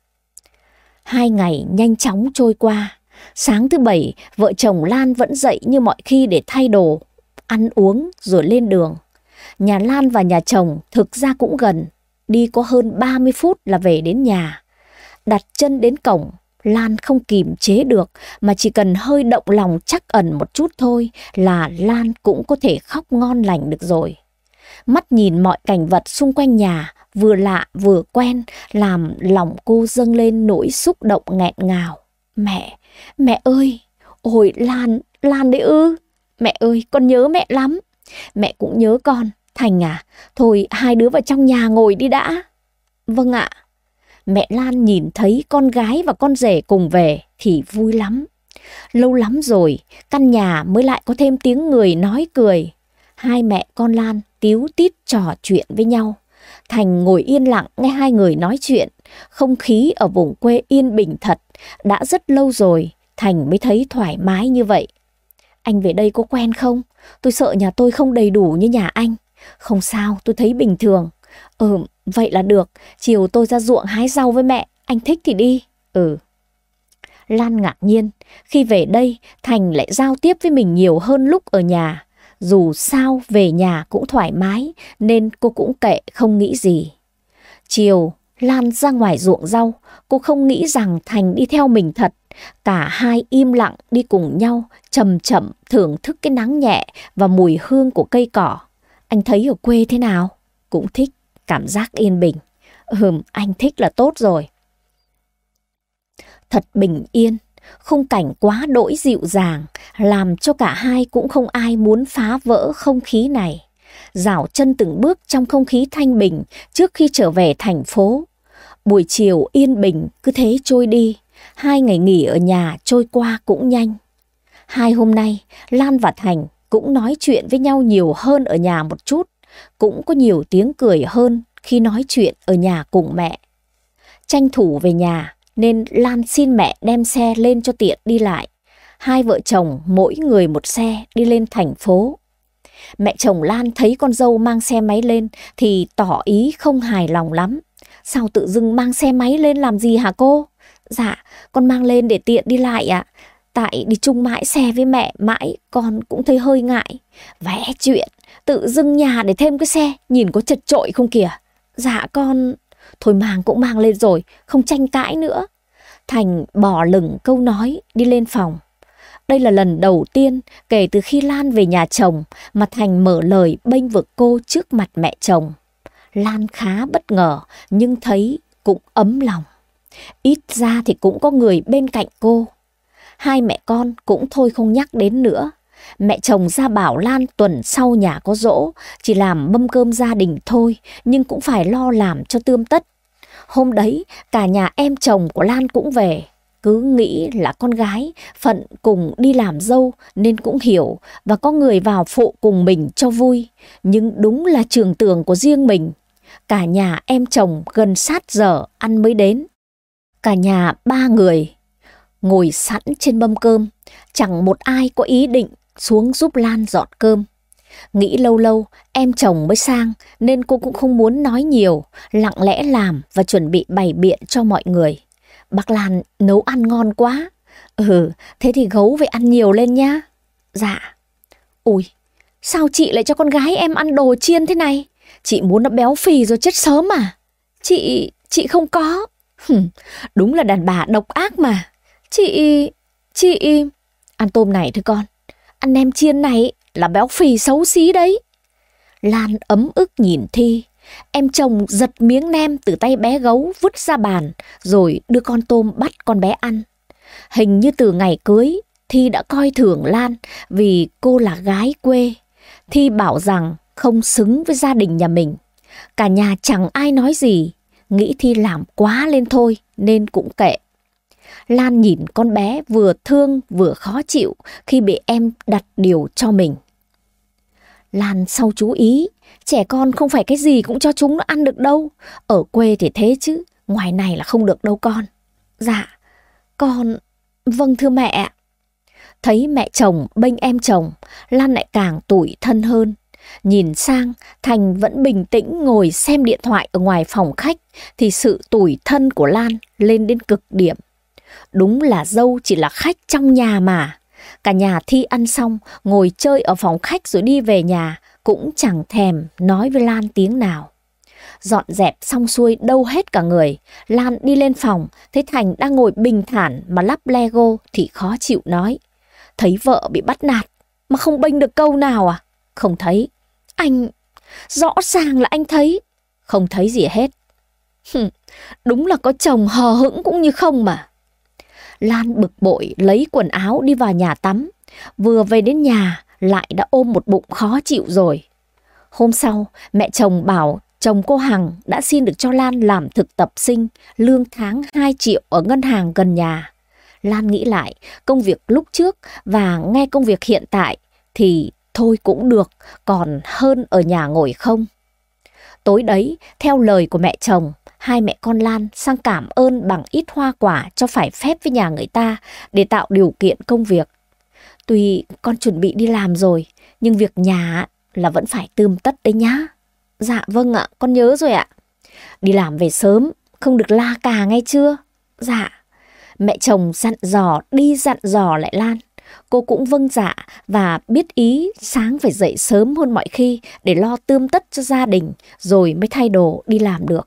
Hai ngày nhanh chóng trôi qua. Sáng thứ bảy, vợ chồng Lan vẫn dậy như mọi khi để thay đồ, ăn uống rồi lên đường. Nhà Lan và nhà chồng thực ra cũng gần, đi có hơn ba mươi phút là về đến nhà. Đặt chân đến cổng, Lan không kìm chế được mà chỉ cần hơi động lòng trắc ẩn một chút thôi là Lan cũng có thể khóc ngon lành được rồi. Mắt nhìn mọi cảnh vật xung quanh nhà vừa lạ vừa quen làm lòng cô dâng lên nỗi xúc động nghẹn ngào. Mẹ, mẹ ơi, ôi Lan, Lan đấy ư. Mẹ ơi, con nhớ mẹ lắm. Mẹ cũng nhớ con. Thành à, thôi hai đứa vào trong nhà ngồi đi đã. Vâng ạ. Mẹ Lan nhìn thấy con gái và con rể cùng về thì vui lắm. Lâu lắm rồi, căn nhà mới lại có thêm tiếng người nói cười. Hai mẹ con Lan tíu tít trò chuyện với nhau. Thành ngồi yên lặng nghe hai người nói chuyện. Không khí ở vùng quê yên bình thật. Đã rất lâu rồi Thành mới thấy thoải mái như vậy. Anh về đây có quen không? Tôi sợ nhà tôi không đầy đủ như nhà anh. Không sao, tôi thấy bình thường. Ừ, vậy là được. Chiều tôi ra ruộng hái rau với mẹ. Anh thích thì đi. Ừ. Lan ngạc nhiên. Khi về đây, Thành lại giao tiếp với mình nhiều hơn lúc ở nhà. Dù sao về nhà cũng thoải mái nên cô cũng kệ không nghĩ gì. Chiều, Lan ra ngoài ruộng rau. Cô không nghĩ rằng Thành đi theo mình thật. Cả hai im lặng đi cùng nhau, chậm chậm thưởng thức cái nắng nhẹ và mùi hương của cây cỏ. Anh thấy ở quê thế nào? Cũng thích, cảm giác yên bình. Ừm, anh thích là tốt rồi. Thật bình yên, khung cảnh quá đỗi dịu dàng, làm cho cả hai cũng không ai muốn phá vỡ không khí này. Dạo chân từng bước trong không khí thanh bình trước khi trở về thành phố. Buổi chiều yên bình cứ thế trôi đi, hai ngày nghỉ ở nhà trôi qua cũng nhanh. Hai hôm nay, Lan và Thành cũng nói chuyện với nhau nhiều hơn ở nhà một chút, cũng có nhiều tiếng cười hơn khi nói chuyện ở nhà cùng mẹ. Tranh thủ về nhà nên Lan xin mẹ đem xe lên cho tiện đi lại. Hai vợ chồng mỗi người một xe đi lên thành phố. Mẹ chồng Lan thấy con dâu mang xe máy lên thì tỏ ý không hài lòng lắm. Sao tự dưng mang xe máy lên làm gì hả cô? Dạ, con mang lên để tiện đi lại ạ. Tại đi chung mãi xe với mẹ mãi con cũng thấy hơi ngại. Vẽ chuyện, tự dưng nhà để thêm cái xe, nhìn có chật chội không kìa. Dạ con... Thôi mang cũng mang lên rồi, không tranh cãi nữa. Thành bỏ lửng câu nói đi lên phòng. Đây là lần đầu tiên kể từ khi Lan về nhà chồng mà Thành mở lời bênh vực cô trước mặt mẹ chồng. Lan khá bất ngờ nhưng thấy cũng ấm lòng. Ít ra thì cũng có người bên cạnh cô. Hai mẹ con cũng thôi không nhắc đến nữa. Mẹ chồng ra bảo Lan tuần sau nhà có giỗ, chỉ làm mâm cơm gia đình thôi, nhưng cũng phải lo làm cho tươm tất. Hôm đấy, cả nhà em chồng của Lan cũng về. Cứ nghĩ là con gái, phận cùng đi làm dâu nên cũng hiểu và có người vào phụ cùng mình cho vui. Nhưng đúng là trường tường của riêng mình. cả nhà em chồng gần sát giờ ăn mới đến. Cả nhà ba người ngồi sẵn trên mâm cơm, chẳng một ai có ý định xuống giúp Lan dọn cơm. Nghĩ lâu lâu em chồng mới sang nên cô cũng không muốn nói nhiều, lặng lẽ làm và chuẩn bị bày biện cho mọi người. Bác Lan nấu ăn ngon quá. Ừ, thế thì gấu phải ăn nhiều lên nhá. Dạ. Ui, sao chị lại cho con gái em ăn đồ chiên thế này? Chị muốn nó béo phì rồi chết sớm à? Chị, chị không có. Hừm, đúng là đàn bà độc ác mà. Chị, chị... Ăn tôm này thôi con. Ăn nem chiên này là béo phì xấu xí đấy. Lan ấm ức nhìn Thi. Em chồng giật miếng nem từ tay bé gấu vứt ra bàn, rồi đưa con tôm bắt con bé ăn. Hình như từ ngày cưới, Thi đã coi thường Lan vì cô là gái quê. Thi bảo rằng không xứng với gia đình nhà mình. Cả nhà chẳng ai nói gì, nghĩ Thi làm quá lên thôi nên cũng kệ. Lan nhìn con bé vừa thương vừa khó chịu khi bị em đặt điều cho mình. Lan sau chú ý, trẻ con không phải cái gì cũng cho chúng nó ăn được đâu. Ở quê thì thế chứ, ngoài này là không được đâu con. Dạ, con... Vâng thưa mẹ. Thấy mẹ chồng bênh em chồng, Lan lại càng tủi thân hơn. Nhìn sang, Thành vẫn bình tĩnh ngồi xem điện thoại ở ngoài phòng khách, thì sự tủi thân của Lan lên đến cực điểm. Đúng là dâu chỉ là khách trong nhà mà. Cả nhà Thi ăn xong, ngồi chơi ở phòng khách rồi đi về nhà, cũng chẳng thèm nói với Lan tiếng nào. Dọn dẹp xong xuôi đâu hết cả người, Lan đi lên phòng, thấy Thành đang ngồi bình thản mà lắp Lego thì khó chịu nói. Thấy vợ bị bắt nạt mà không bênh được câu nào à? Không thấy. Anh... Rõ ràng là anh thấy. Không thấy gì hết. Hừm, đúng là có chồng hờ hững cũng như không mà. Lan bực bội lấy quần áo đi vào nhà tắm. Vừa về đến nhà lại đã ôm một bụng khó chịu rồi. Hôm sau mẹ chồng bảo chồng cô Hằng đã xin được cho Lan làm thực tập sinh, lương tháng hai triệu ở ngân hàng gần nhà. Lan nghĩ lại công việc lúc trước và nghe công việc hiện tại thì thôi cũng được, còn hơn ở nhà ngồi không. Tối đấy, theo lời của mẹ chồng, hai mẹ con Lan sang cảm ơn bằng ít hoa quả cho phải phép với nhà người ta để tạo điều kiện công việc. Tuy con chuẩn bị đi làm rồi, nhưng việc nhà là vẫn phải tươm tất đấy nhá. Dạ vâng ạ, con nhớ rồi ạ. Đi làm về sớm, không được la cà nghe chưa? Dạ. Mẹ chồng dặn dò đi dặn dò lại Lan. Cô cũng vâng dạ và biết ý sáng phải dậy sớm hơn mọi khi để lo tươm tất cho gia đình rồi mới thay đồ đi làm được.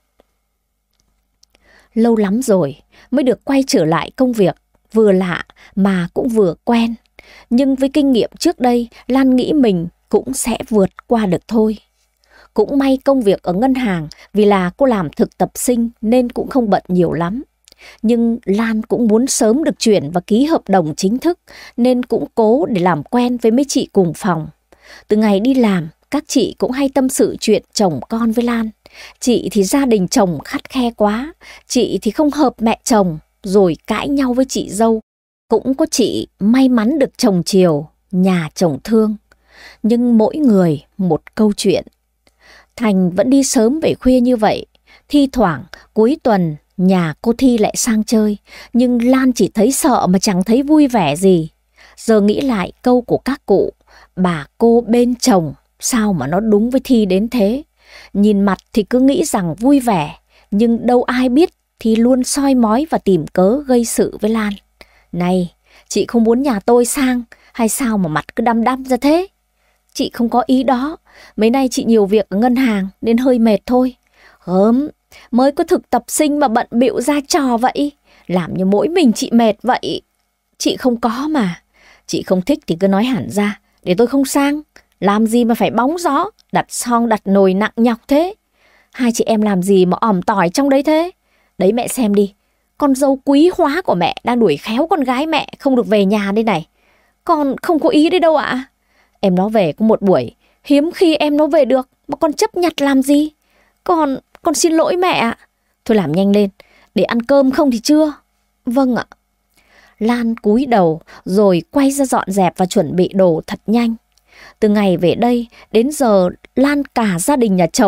Lâu lắm rồi mới được quay trở lại công việc, vừa lạ mà cũng vừa quen. Nhưng với kinh nghiệm trước đây, Lan nghĩ mình cũng sẽ vượt qua được thôi. Cũng may công việc ở ngân hàng vì là cô làm thực tập sinh nên cũng không bận nhiều lắm. Nhưng Lan cũng muốn sớm được chuyển và ký hợp đồng chính thức nên cũng cố để làm quen với mấy chị cùng phòng. Từ ngày đi làm, các chị cũng hay tâm sự chuyện chồng con với Lan. Chị thì gia đình chồng khắt khe quá, chị thì không hợp mẹ chồng, rồi cãi nhau với chị dâu. Cũng có chị may mắn được chồng chiều, nhà chồng thương. Nhưng mỗi người một câu chuyện. Thành vẫn đi sớm về khuya như vậy. Thi thoảng cuối tuần nhà cô Thi lại sang chơi, nhưng Lan chỉ thấy sợ mà chẳng thấy vui vẻ gì. Giờ nghĩ lại câu của các cụ, bà cô bên chồng sao mà nó đúng với Thi đến thế. Nhìn mặt thì cứ nghĩ rằng vui vẻ, nhưng đâu ai biết Thi luôn soi mói và tìm cớ gây sự với Lan. Này, chị không muốn nhà tôi sang, hay sao mà mặt cứ đăm đăm ra thế? Chị không có ý đó, mấy nay chị nhiều việc ở ngân hàng nên hơi mệt thôi. Gớm, mới có thực tập sinh mà bận bịu ra trò vậy, làm như mỗi mình chị mệt vậy. Chị không có mà, chị không thích thì cứ nói hẳn ra, để tôi không sang. Làm gì mà phải bóng gió, đặt son đặt nồi nặng nhọc thế. Hai chị em làm gì mà òm tỏi trong đấy thế? Đấy mẹ xem đi, con dâu quý hóa của mẹ đang đuổi khéo con gái mẹ không được về nhà đây này. Con không có ý đấy đâu ạ. À? Em nó về có một buổi, hiếm khi em nó về được mà con chấp nhặt làm gì? Con, con xin lỗi mẹ ạ. Thôi làm nhanh lên, để ăn cơm không thì chưa? Vâng ạ. Lan cúi đầu rồi quay ra dọn dẹp và chuẩn bị đồ thật nhanh. Từ ngày về đây đến giờ Lan cả gia đình nhà chồng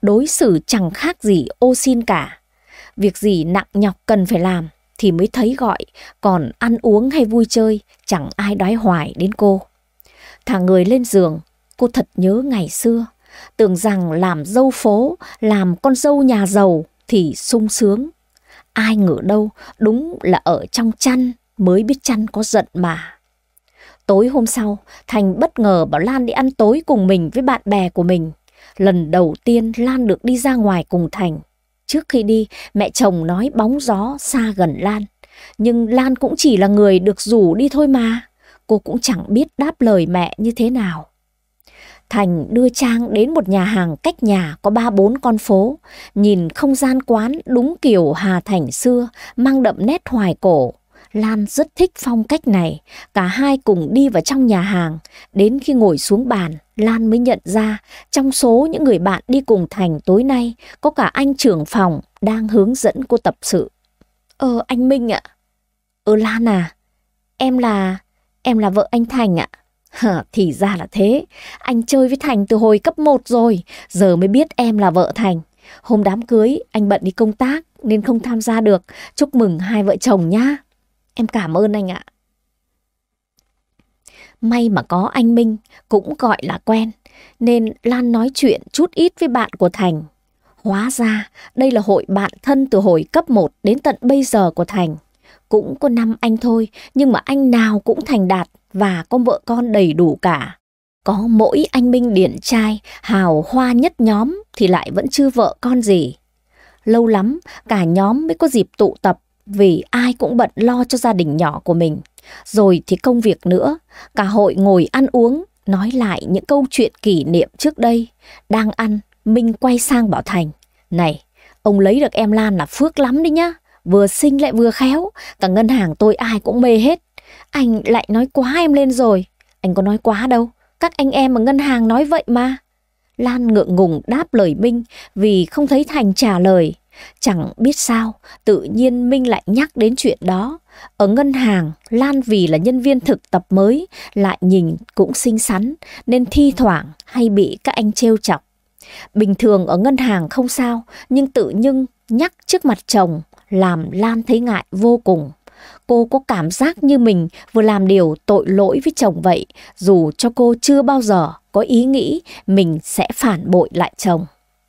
đối xử chẳng khác gì ô xin cả. Việc gì nặng nhọc cần phải làm thì mới thấy gọi, còn ăn uống hay vui chơi chẳng ai đói hoài đến cô. Thả người lên giường, cô thật nhớ ngày xưa, tưởng rằng làm dâu phố, làm con dâu nhà giàu thì sung sướng. Ai ngờ đâu, đúng là ở trong chăn mới biết chăn có giận mà. Tối hôm sau, Thành bất ngờ bảo Lan đi ăn tối cùng mình với bạn bè của mình. Lần đầu tiên Lan được đi ra ngoài cùng Thành. Trước khi đi, mẹ chồng nói bóng gió xa gần Lan. Nhưng Lan cũng chỉ là người được rủ đi thôi mà. Cô cũng chẳng biết đáp lời mẹ như thế nào. Thành đưa Trang đến một nhà hàng cách nhà có ba bốn con phố. Nhìn không gian quán đúng kiểu Hà Thành xưa, mang đậm nét hoài cổ. Lan rất thích phong cách này. Cả hai cùng đi vào trong nhà hàng. Đến khi ngồi xuống bàn, Lan mới nhận ra trong số những người bạn đi cùng Thành tối nay có cả anh trưởng phòng đang hướng dẫn cô tập sự. Ờ anh Minh ạ. Ờ Lan à, em là... em là vợ anh Thành ạ. Hả, thì ra là thế. Anh chơi với Thành từ hồi cấp một rồi, giờ mới biết em là vợ Thành. Hôm đám cưới anh bận đi công tác nên không tham gia được. Chúc mừng hai vợ chồng nhá. Em cảm ơn anh ạ. May mà có anh Minh, cũng gọi là quen, nên Lan nói chuyện chút ít với bạn của Thành. Hóa ra đây là hội bạn thân từ hồi cấp một đến tận bây giờ của Thành. Cũng có năm anh thôi, nhưng mà anh nào cũng thành đạt và có vợ con đầy đủ cả. Có mỗi anh Minh điển trai, hào hoa nhất nhóm thì lại vẫn chưa vợ con gì. Lâu lắm cả nhóm mới có dịp tụ tập, vì ai cũng bận lo cho gia đình nhỏ của mình. Rồi thì công việc nữa, cả hội ngồi ăn uống, nói lại những câu chuyện kỷ niệm trước đây. Đang ăn, Minh quay sang bảo Thành: Này, ông lấy được em Lan là phước lắm đấy nhá. Vừa xinh lại vừa khéo, cả ngân hàng tôi ai cũng mê hết. Anh lại nói quá em lên rồi. Anh có nói quá đâu, các anh em ở ngân hàng nói vậy mà. Lan ngượng ngùng đáp lời Minh vì không thấy Thành trả lời. Chẳng biết sao, tự nhiên Minh lại nhắc đến chuyện đó. Ở ngân hàng, Lan vì là nhân viên thực tập mới, lại nhìn cũng xinh xắn, nên thi thoảng hay bị các anh trêu chọc. Bình thường ở ngân hàng không sao, nhưng tự nhiên nhắc trước mặt chồng làm Lan thấy ngại vô cùng. Cô có cảm giác như mình vừa làm điều tội lỗi với chồng vậy, dù cho cô chưa bao giờ có ý nghĩ mình sẽ phản bội lại chồng.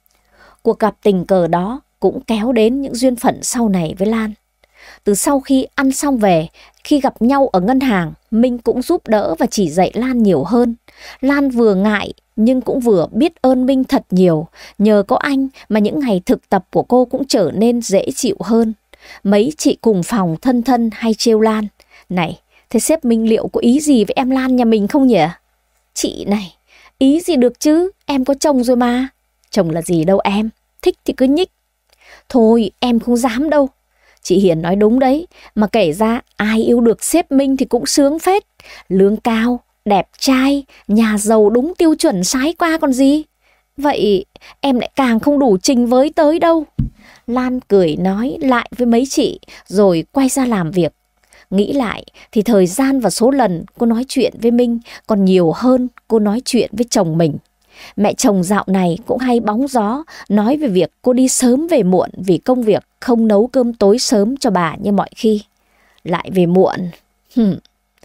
Cuộc gặp tình cờ đó cũng kéo đến những duyên phận sau này với Lan. Từ sau khi ăn xong về, khi gặp nhau ở ngân hàng, Minh cũng giúp đỡ và chỉ dạy Lan nhiều hơn. Lan vừa ngại nhưng cũng vừa biết ơn Minh thật nhiều. Nhờ có anh mà những ngày thực tập của cô cũng trở nên dễ chịu hơn. Mấy chị cùng phòng thân thân hay trêu Lan: Này, thế sếp Minh liệu có ý gì với em Lan nhà mình không nhỉ? Chị này, ý gì được chứ, em có chồng rồi mà. Chồng là gì đâu em, thích thì cứ nhích. Thôi em không dám đâu. Chị Hiền nói đúng đấy, mà kể ra ai yêu được sếp Minh thì cũng sướng phết. Lương cao, đẹp trai, nhà giàu đúng tiêu chuẩn sái qua còn gì. Vậy em lại càng không đủ trình với tới đâu. Lan cười nói lại với mấy chị rồi quay ra làm việc. Nghĩ lại thì thời gian và số lần cô nói chuyện với Minh còn nhiều hơn cô nói chuyện với chồng mình. Mẹ chồng dạo này cũng hay bóng gió nói về việc cô đi sớm về muộn vì công việc không nấu cơm tối sớm cho bà như mọi khi. Lại về muộn. Hừm.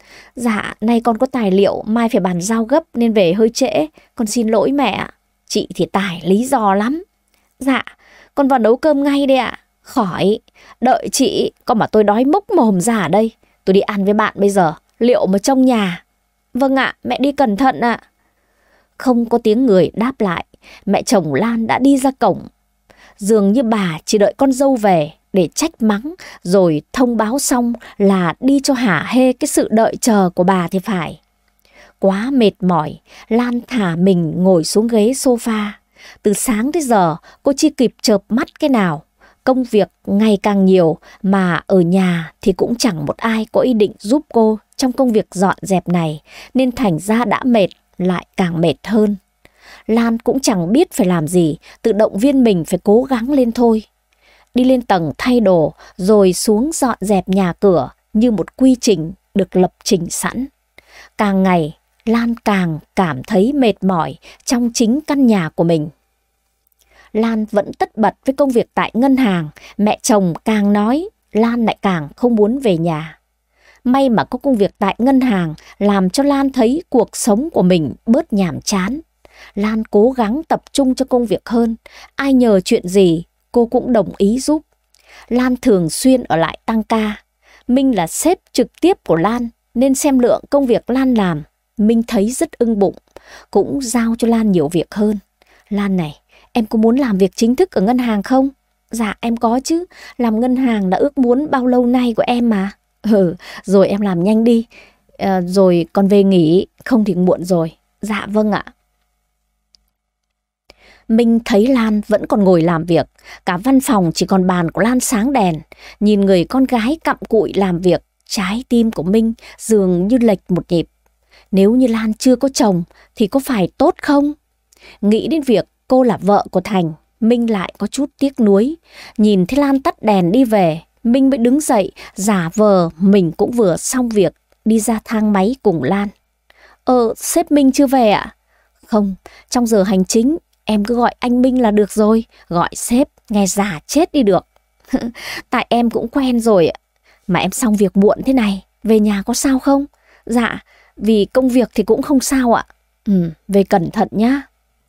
Dạ, nay con có tài liệu mai phải bàn giao gấp nên về hơi trễ. Con xin lỗi mẹ ạ. Chị thì tài lý do lắm. Dạ, con vào nấu cơm ngay đây ạ. Khỏi, đợi chị, con bảo tôi đói mốc mồm ra ở đây. Tôi đi ăn với bạn bây giờ, liệu mà trông nhà. Vâng ạ, mẹ đi cẩn thận ạ. Không có tiếng người đáp lại, mẹ chồng Lan đã đi ra cổng. Dường như bà chỉ đợi con dâu về để trách mắng rồi thông báo xong là đi cho hả hê cái sự đợi chờ của bà thì phải. Quá mệt mỏi, Lan thả mình ngồi xuống ghế sofa. Từ sáng tới giờ cô chưa kịp chợp mắt cái nào. Công việc ngày càng nhiều mà ở nhà thì cũng chẳng một ai có ý định giúp cô trong công việc dọn dẹp này, nên thành ra đã mệt lại càng mệt hơn. Lan cũng chẳng biết phải làm gì, tự động viên mình phải cố gắng lên thôi. Đi lên tầng thay đồ rồi xuống dọn dẹp nhà cửa như một quy trình được lập trình sẵn. Càng ngày Lan càng cảm thấy mệt mỏi trong chính căn nhà của mình. Lan vẫn tất bật với công việc tại ngân hàng. Mẹ chồng càng nói, Lan lại càng không muốn về nhà. May mà có công việc tại ngân hàng làm cho Lan thấy cuộc sống của mình bớt nhàm chán. Lan cố gắng tập trung cho công việc hơn. Ai nhờ chuyện gì, cô cũng đồng ý giúp. Lan thường xuyên ở lại tăng ca. Minh là sếp trực tiếp của Lan, nên xem lượng công việc Lan làm, Minh thấy rất ưng bụng, cũng giao cho Lan nhiều việc hơn. Lan này, em có muốn làm việc chính thức ở ngân hàng không? Dạ em có chứ, làm ngân hàng đã ước muốn bao lâu nay của em mà. Ừ, rồi em làm nhanh đi, à, rồi còn về nghỉ, không thì muộn rồi. Dạ vâng ạ. Minh thấy Lan vẫn còn ngồi làm việc, cả văn phòng chỉ còn bàn của Lan sáng đèn. Nhìn người con gái cặm cụi làm việc, trái tim của Minh dường như lệch một nhịp. Nếu như Lan chưa có chồng thì có phải tốt không? Nghĩ đến việc cô là vợ của Thành, Minh lại có chút tiếc nuối. Nhìn thấy Lan tắt đèn đi về, Minh mới đứng dậy, giả vờ mình cũng vừa xong việc, đi ra thang máy cùng Lan. Ờ, sếp Minh chưa về ạ? Không, trong giờ hành chính, em cứ gọi anh Minh là được rồi, gọi sếp, nghe già chết đi được. Tại em cũng quen rồi ạ. Mà em xong việc muộn thế này, về nhà có sao không? Dạ, vì công việc thì cũng không sao ạ. Ừ, về cẩn thận nhá.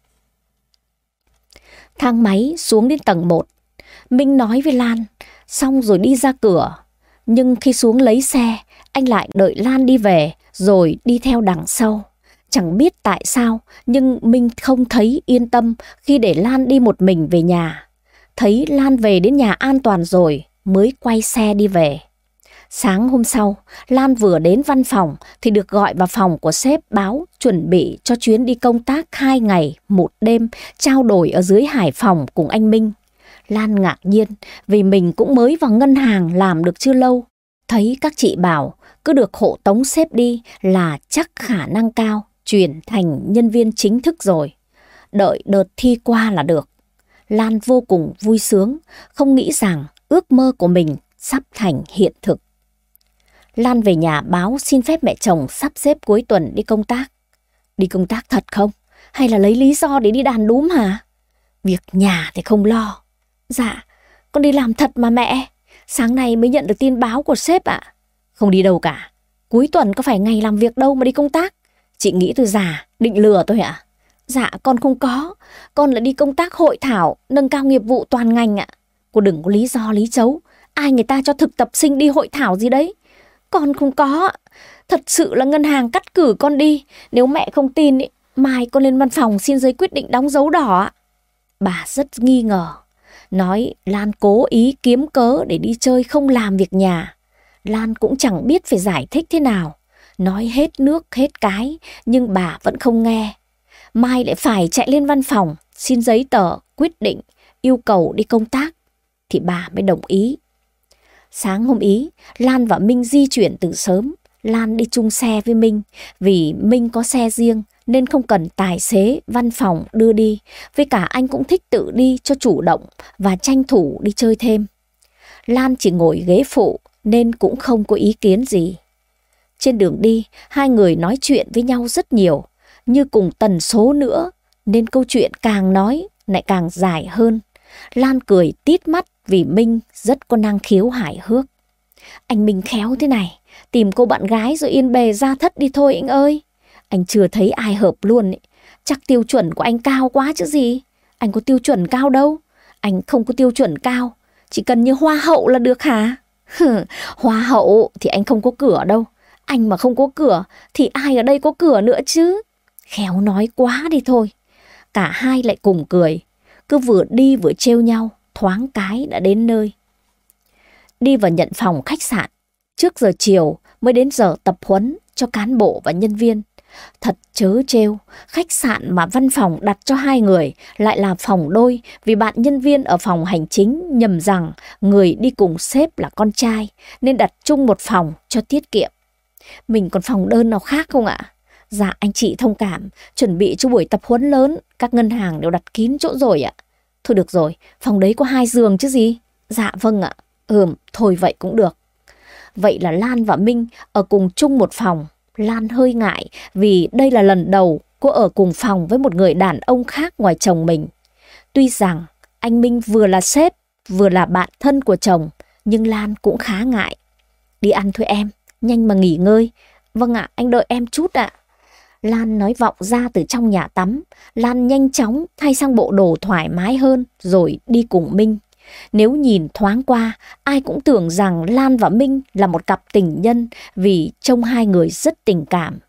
Thang máy xuống đến tầng một. Minh nói với Lan, xong rồi đi ra cửa. Nhưng khi xuống lấy xe, anh lại đợi Lan đi về, rồi đi theo đằng sau. Chẳng biết tại sao, nhưng Minh không thấy yên tâm khi để Lan đi một mình về nhà. Thấy Lan về đến nhà an toàn rồi, mới quay xe đi về. Sáng hôm sau, Lan vừa đến văn phòng thì được gọi vào phòng của sếp báo chuẩn bị cho chuyến đi công tác hai ngày, một đêm, trao đổi ở dưới Hải Phòng cùng anh Minh. Lan ngạc nhiên vì mình cũng mới vào ngân hàng làm được chưa lâu. Thấy các chị bảo cứ được hộ tống sếp đi là chắc khả năng cao chuyển thành nhân viên chính thức rồi. Đợi đợt thi qua là được. Lan vô cùng vui sướng, không nghĩ rằng ước mơ của mình sắp thành hiện thực. Lan về nhà báo xin phép mẹ chồng sắp xếp cuối tuần đi công tác. Đi công tác thật không? Hay là lấy lý do để đi đàn đúm hả? Việc nhà thì không lo. Dạ, con đi làm thật mà mẹ. Sáng nay mới nhận được tin báo của sếp ạ. Không đi đâu cả. Cuối tuần có phải ngày làm việc đâu mà đi công tác. Chị nghĩ tôi già, định lừa tôi ạ? Dạ, con không có. Con là đi công tác hội thảo, nâng cao nghiệp vụ toàn ngành ạ. Cô đừng có lý do lý chấu. Ai người ta cho thực tập sinh đi hội thảo gì đấy? Con không có. Thật sự là ngân hàng cắt cử con đi. Nếu mẹ không tin, ý, mai con lên văn phòng xin giấy quyết định đóng dấu đỏ. Bà rất nghi ngờ. Nói Lan cố ý kiếm cớ để đi chơi không làm việc nhà. Lan cũng chẳng biết phải giải thích thế nào. Nói hết nước hết cái, nhưng bà vẫn không nghe. Mai lại phải chạy lên văn phòng xin giấy tờ quyết định yêu cầu đi công tác thì bà mới đồng ý. Sáng hôm ý, Lan và Minh di chuyển từ sớm. Lan đi chung xe với Minh, vì Minh có xe riêng nên không cần tài xế văn phòng đưa đi. Với cả anh cũng thích tự đi cho chủ động và tranh thủ đi chơi thêm. Lan chỉ ngồi ghế phụ nên cũng không có ý kiến gì. Trên đường đi, hai người nói chuyện với nhau rất nhiều, như cùng tần số nữa, nên câu chuyện càng nói lại càng dài hơn. Lan cười tít mắt vì Minh rất có năng khiếu hài hước. Anh Minh khéo thế này, tìm cô bạn gái rồi yên bề ra thất đi thôi anh ơi. Anh chưa thấy ai hợp luôn ấy. Chắc tiêu chuẩn của anh cao quá chứ gì. Anh có tiêu chuẩn cao đâu. Anh không có tiêu chuẩn cao, chỉ cần như hoa hậu là được hả? Hoa hậu thì anh không có cửa đâu. Anh mà không có cửa thì ai ở đây có cửa nữa chứ. Khéo nói quá đi thôi. Cả hai lại cùng cười. Cứ vừa đi vừa trêu nhau, thoáng cái đã đến nơi. Đi vào nhận phòng khách sạn. Trước giờ chiều mới đến giờ tập huấn cho cán bộ và nhân viên. Thật chớ trêu, khách sạn mà văn phòng đặt cho hai người lại là phòng đôi, vì bạn nhân viên ở phòng hành chính nhầm rằng người đi cùng sếp là con trai nên đặt chung một phòng cho tiết kiệm. Mình còn phòng đơn nào khác không ạ? Dạ anh chị thông cảm, chuẩn bị cho buổi tập huấn lớn, các ngân hàng đều đặt kín chỗ rồi ạ. Thôi được rồi, phòng đấy có hai giường chứ gì? Dạ vâng ạ. Ừm, thôi vậy cũng được. Vậy là Lan và Minh ở cùng chung một phòng. Lan hơi ngại vì đây là lần đầu cô ở cùng phòng với một người đàn ông khác ngoài chồng mình. Tuy rằng anh Minh vừa là sếp, vừa là bạn thân của chồng, nhưng Lan cũng khá ngại. Đi ăn thôi em, nhanh mà nghỉ ngơi. Vâng ạ, anh đợi em chút ạ. Lan nói vọng ra từ trong nhà tắm. Lan nhanh chóng thay sang bộ đồ thoải mái hơn rồi đi cùng Minh. Nếu nhìn thoáng qua, ai cũng tưởng rằng Lan và Minh là một cặp tình nhân vì trông hai người rất tình cảm.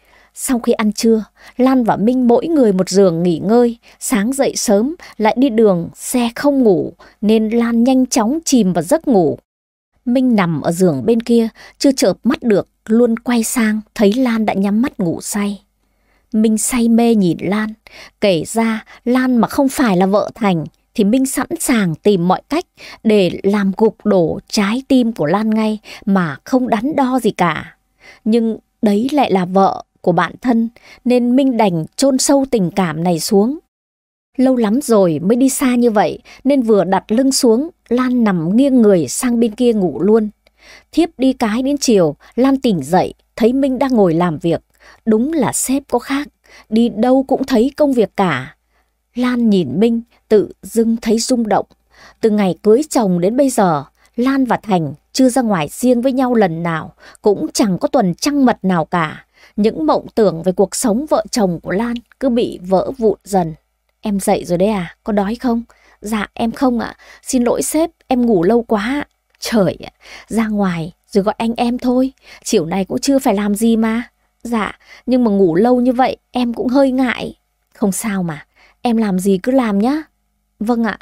Sau khi ăn trưa, Lan và Minh mỗi người một giường nghỉ ngơi. Sáng dậy sớm lại đi đường, xe không ngủ nên Lan nhanh chóng chìm vào giấc ngủ. Minh nằm ở giường bên kia, chưa chợp mắt được, luôn quay sang thấy Lan đã nhắm mắt ngủ say. Minh say mê nhìn Lan. Kể ra Lan mà không phải là vợ Thành thì Minh sẵn sàng tìm mọi cách để làm gục đổ trái tim của Lan ngay mà không đắn đo gì cả. Nhưng đấy lại là vợ của bạn thân nên Minh đành chôn sâu tình cảm này xuống. Lâu lắm rồi mới đi xa như vậy nên vừa đặt lưng xuống, Lan nằm nghiêng người sang bên kia ngủ luôn. Thiếp đi cái đến chiều, Lan tỉnh dậy thấy Minh đang ngồi làm việc. Đúng là sếp có khác, đi đâu cũng thấy công việc cả. Lan nhìn Minh tự dưng thấy rung động. Từ ngày cưới chồng đến bây giờ, Lan và Thành chưa ra ngoài riêng với nhau lần nào, cũng chẳng có tuần trăng mật nào cả. Những mộng tưởng về cuộc sống vợ chồng của Lan cứ bị vỡ vụn dần. Em dậy rồi đấy à, có đói không? Dạ em không ạ, xin lỗi sếp, em ngủ lâu quá. Trời ạ, ra ngoài rồi gọi anh em thôi, chiều nay cũng chưa phải làm gì mà. Dạ, nhưng mà ngủ lâu như vậy em cũng hơi ngại. Không sao mà, em làm gì cứ làm nhá. Vâng ạ.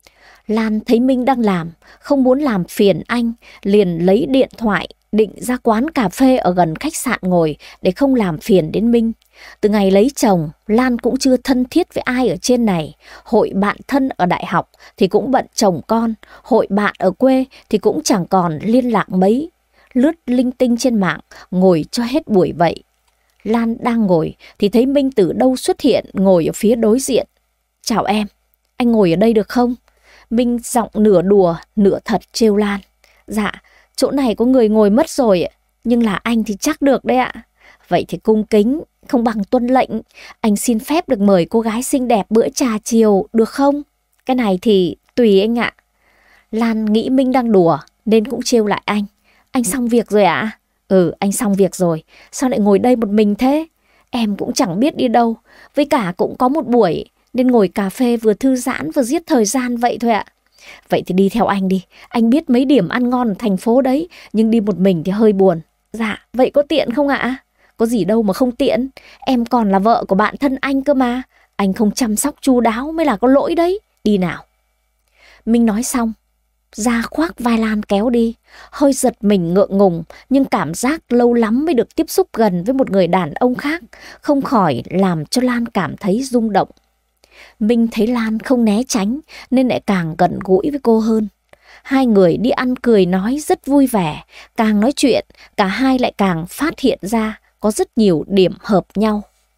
Lan thấy Minh đang làm, không muốn làm phiền anh, liền lấy điện thoại định ra quán cà phê ở gần khách sạn ngồi để không làm phiền đến Minh. Từ ngày lấy chồng, Lan cũng chưa thân thiết với ai ở trên này. Hội bạn thân ở đại học thì cũng bận chồng con, hội bạn ở quê thì cũng chẳng còn liên lạc mấy. Lướt linh tinh trên mạng, ngồi cho hết buổi vậy. Lan đang ngồi thì thấy Minh từ đâu xuất hiện ngồi ở phía đối diện. Chào em, anh ngồi ở đây được không? Minh giọng nửa đùa, nửa thật trêu Lan. Dạ, chỗ này có người ngồi mất rồi, nhưng là anh thì chắc được đấy ạ. Vậy thì cung kính, không bằng tuân lệnh. Anh xin phép được mời cô gái xinh đẹp bữa trà chiều, được không? Cái này thì tùy anh ạ. Lan nghĩ Minh đang đùa nên cũng trêu lại anh. Anh xong việc rồi ạ? À? Ừ, anh xong việc rồi. Sao lại ngồi đây một mình thế? Em cũng chẳng biết đi đâu. Với cả cũng có một buổi nên ngồi cà phê vừa thư giãn vừa giết thời gian vậy thôi ạ. Vậy thì đi theo anh đi. Anh biết mấy điểm ăn ngon ở thành phố đấy, nhưng đi một mình thì hơi buồn. Dạ, vậy có tiện không ạ? Có gì đâu mà không tiện. Em còn là vợ của bạn thân anh cơ mà. Anh không chăm sóc chu đáo mới là có lỗi đấy. Đi nào. Minh nói xong, ra khoác vai Lan kéo đi. Hơi giật mình ngượng ngùng, nhưng cảm giác lâu lắm mới được tiếp xúc gần với một người đàn ông khác, không khỏi làm cho Lan cảm thấy rung động. Minh thấy Lan không né tránh nên lại càng gần gũi với cô hơn. Hai người đi ăn cười nói rất vui vẻ. Càng nói chuyện, cả hai lại càng phát hiện ra có rất nhiều điểm hợp nhau.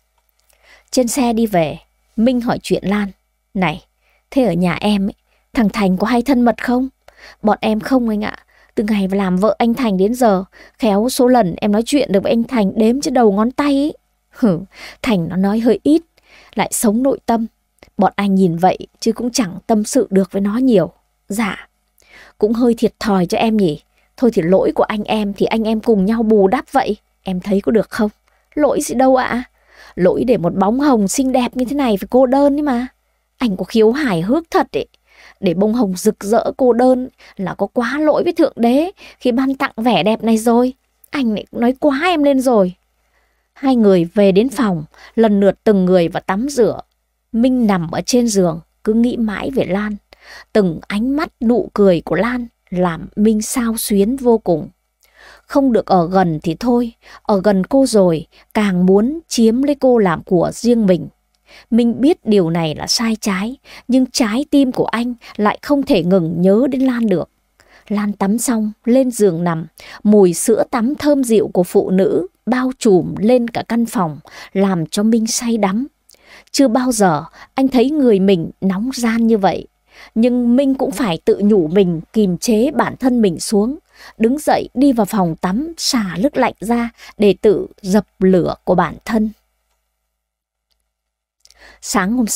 Trên xe đi về, Minh hỏi chuyện Lan. Này, thế ở nhà em ấy, thằng Thành có hay thân mật không? Bọn em không anh ạ. Từ ngày làm vợ anh Thành đến giờ, khéo số lần em nói chuyện được với anh Thành đếm trên đầu ngón tay ấy. Hử, Thành nó nói hơi ít, lại sống nội tâm. Bọn anh nhìn vậy chứ cũng chẳng tâm sự được với nó nhiều. Dạ, cũng hơi thiệt thòi cho em nhỉ. Thôi thì lỗi của anh em thì anh em cùng nhau bù đắp vậy. Em thấy có được không? Lỗi gì đâu ạ? Lỗi để một bóng hồng xinh đẹp như thế này phải cô đơn ấy mà. Anh có khiếu hài hước thật ấy. Để bông hồng rực rỡ cô đơn là có quá lỗi với Thượng Đế khi ban tặng vẻ đẹp này rồi. Anh lại nói quá em lên rồi. Hai người về đến phòng, lần lượt từng người vào tắm rửa. Minh nằm ở trên giường, cứ nghĩ mãi về Lan. Từng ánh mắt nụ cười của Lan làm Minh xao xuyến vô cùng. Không được ở gần thì thôi, ở gần cô rồi càng muốn chiếm lấy cô làm của riêng mình. Minh biết điều này là sai trái, nhưng trái tim của anh lại không thể ngừng nhớ đến Lan được. Lan tắm xong, lên giường nằm, mùi sữa tắm thơm dịu của phụ nữ bao trùm lên cả căn phòng, làm cho Minh say đắm. Chưa bao giờ anh thấy người mình nóng gian như vậy. Nhưng Minh cũng phải tự nhủ mình kìm chế bản thân mình xuống. Đứng dậy đi vào phòng tắm xả nước lạnh ra để tự dập lửa của bản thân. Sáng hôm sau,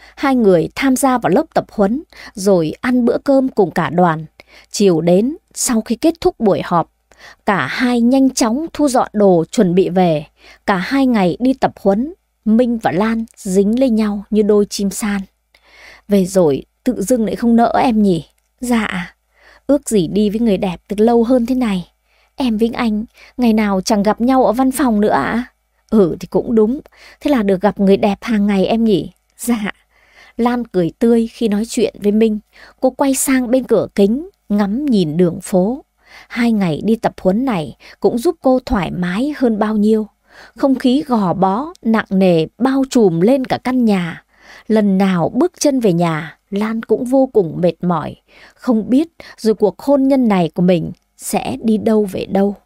hai người tham gia vào lớp tập huấn rồi ăn bữa cơm cùng cả đoàn. Chiều đến, sau khi kết thúc buổi họp, cả hai nhanh chóng thu dọn đồ chuẩn bị về. Cả hai ngày đi tập huấn, Minh và Lan dính lên nhau như đôi chim san. Về rồi tự dưng lại không nỡ em nhỉ? Dạ, ước gì đi với người đẹp từ lâu hơn thế này. Em với anh ngày nào chẳng gặp nhau ở văn phòng nữa ạ? À? Ừ thì cũng đúng, thế là được gặp người đẹp hàng ngày em nhỉ? Dạ. Lan cười tươi khi nói chuyện với Minh. Cô quay sang bên cửa kính, ngắm nhìn đường phố. Hai ngày đi tập huấn này cũng giúp cô thoải mái hơn bao nhiêu. Không khí gò bó, nặng nề bao trùm lên cả căn nhà. Lần nào bước chân về nhà, Lan cũng vô cùng mệt mỏi. Không biết rồi cuộc hôn nhân này của mình sẽ đi đâu về đâu.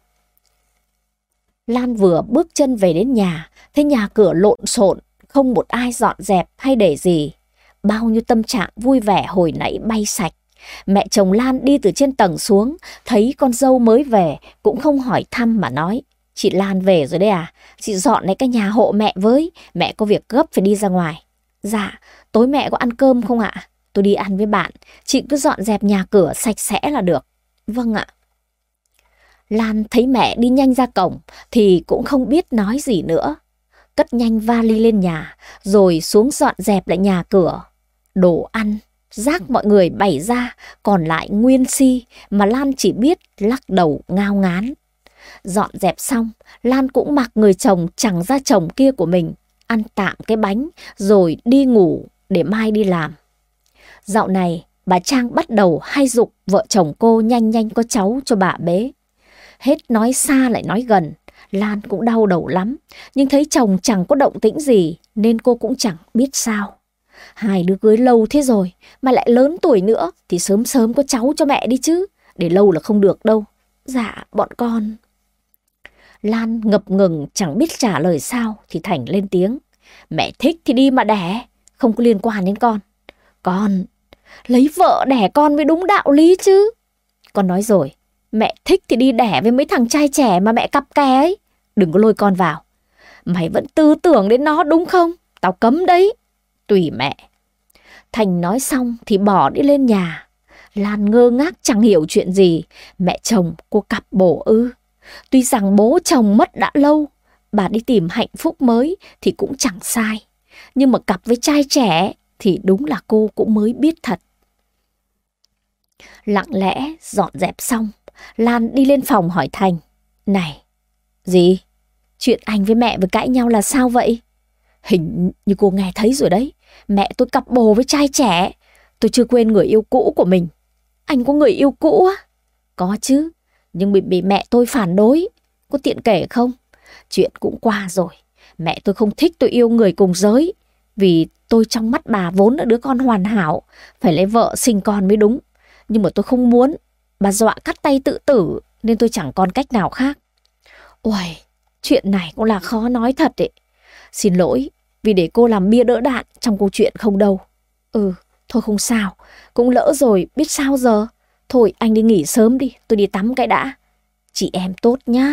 Lan vừa bước chân về đến nhà, thấy nhà cửa lộn xộn, không một ai dọn dẹp hay để gì. Bao nhiêu tâm trạng vui vẻ hồi nãy bay sạch. Mẹ chồng Lan đi từ trên tầng xuống, thấy con dâu mới về, cũng không hỏi thăm mà nói: Chị Lan về rồi đấy à? Chị dọn lấy cái nhà hộ mẹ với, mẹ có việc gấp phải đi ra ngoài. Dạ, tối mẹ có ăn cơm không ạ? Tôi đi ăn với bạn, chị cứ dọn dẹp nhà cửa sạch sẽ là được. Vâng ạ. Lan thấy mẹ đi nhanh ra cổng thì cũng không biết nói gì nữa. Cất nhanh vali lên nhà, rồi xuống dọn dẹp lại nhà cửa. Đồ ăn, rác mọi người bày ra, còn lại nguyên si mà Lan chỉ biết lắc đầu ngao ngán. Dọn dẹp xong, Lan cũng mặc người chồng chẳng ra chồng kia của mình, ăn tạm cái bánh rồi đi ngủ để mai đi làm. Dạo này, bà Trang bắt đầu hay giục vợ chồng cô nhanh nhanh có cháu cho bà bế. Hết nói xa lại nói gần, Lan cũng đau đầu lắm, nhưng thấy chồng chẳng có động tĩnh gì nên cô cũng chẳng biết sao. Hai đứa cưới lâu thế rồi mà lại lớn tuổi nữa thì sớm sớm có cháu cho mẹ đi chứ, để lâu là không được đâu. Dạ, bọn con. Lan ngập ngừng chẳng biết trả lời sao thì Thành lên tiếng: Mẹ thích thì đi mà đẻ, không có liên quan đến con. Con lấy vợ đẻ con mới đúng đạo lý chứ. Con nói rồi, mẹ thích thì đi đẻ với mấy thằng trai trẻ mà mẹ cặp kè ấy. Đừng có lôi con vào. Mày vẫn tư tưởng đến nó đúng không? Tao cấm đấy. Tùy mẹ. Thành nói xong thì bỏ đi lên nhà. Lan ngơ ngác chẳng hiểu chuyện gì. Mẹ chồng cô cặp bồ ư? Tuy rằng bố chồng mất đã lâu, bà đi tìm hạnh phúc mới thì cũng chẳng sai. Nhưng mà cặp với trai trẻ thì đúng là cô cũng mới biết thật. Lặng lẽ dọn dẹp xong, Lan đi lên phòng hỏi Thành: Này, gì? Chuyện anh với mẹ vừa cãi nhau là sao vậy? Hình như cô nghe thấy rồi đấy. Mẹ tôi cặp bồ với trai trẻ. Tôi chưa quên người yêu cũ của mình. Anh có người yêu cũ á? Có chứ, nhưng bị, bị mẹ tôi phản đối. Có tiện kể không? Chuyện cũng qua rồi. Mẹ tôi không thích tôi yêu người cùng giới. Vì tôi trong mắt bà vốn là đứa con hoàn hảo, phải lấy vợ sinh con mới đúng. Nhưng mà tôi không muốn. Bà dọa cắt tay tự tử nên tôi chẳng còn cách nào khác. Ôi, chuyện này cũng là khó nói thật đấy. Xin lỗi vì để cô làm bia đỡ đạn trong câu chuyện không đâu. Ừ, thôi không sao. Cũng lỡ rồi, biết sao giờ. Thôi anh đi nghỉ sớm đi, tôi đi tắm cái đã. Chị em tốt nhá.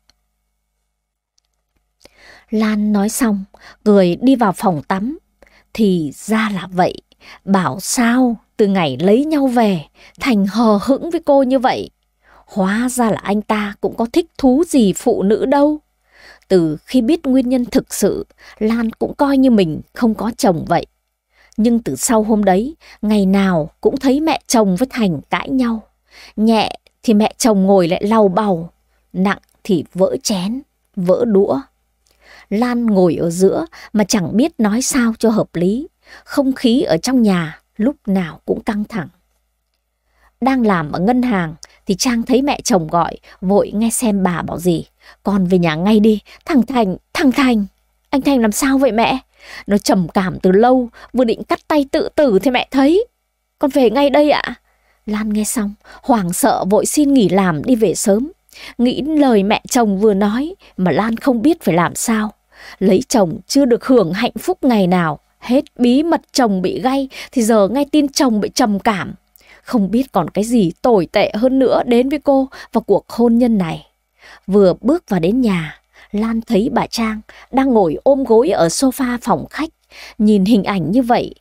Lan nói xong, cười đi vào phòng tắm. Thì ra là vậy. Bảo sao từ ngày lấy nhau về, Thành hờ hững với cô như vậy. Hóa ra là anh ta cũng có thích thú gì phụ nữ đâu. Từ khi biết nguyên nhân thực sự, Lan cũng coi như mình không có chồng vậy. Nhưng từ sau hôm đấy, ngày nào cũng thấy mẹ chồng với Thành cãi nhau. Nhẹ thì mẹ chồng ngồi lại lau bầu, nặng thì vỡ chén, vỡ đũa. Lan ngồi ở giữa mà chẳng biết nói sao cho hợp lý. Không khí ở trong nhà lúc nào cũng căng thẳng. Đang làm ở ngân hàng thì Trang thấy mẹ chồng gọi, vội nghe xem bà bảo gì. Con về nhà ngay đi. Thằng Thành, thằng Thành. Anh Thành làm sao vậy mẹ? Nó trầm cảm từ lâu, vừa định cắt tay tự tử thì mẹ thấy. Con về ngay đây ạ. Lan nghe xong, hoảng sợ vội xin nghỉ làm đi về sớm. Nghĩ lời mẹ chồng vừa nói mà Lan không biết phải làm sao. Lấy chồng chưa được hưởng hạnh phúc ngày nào, hết bí mật chồng bị gay thì giờ nghe tin chồng bị trầm cảm. Không biết còn cái gì tồi tệ hơn nữa đến với cô và cuộc hôn nhân này. Vừa bước vào đến nhà, Lan thấy bà Trang đang ngồi ôm gối ở sofa phòng khách. Nhìn hình ảnh như vậy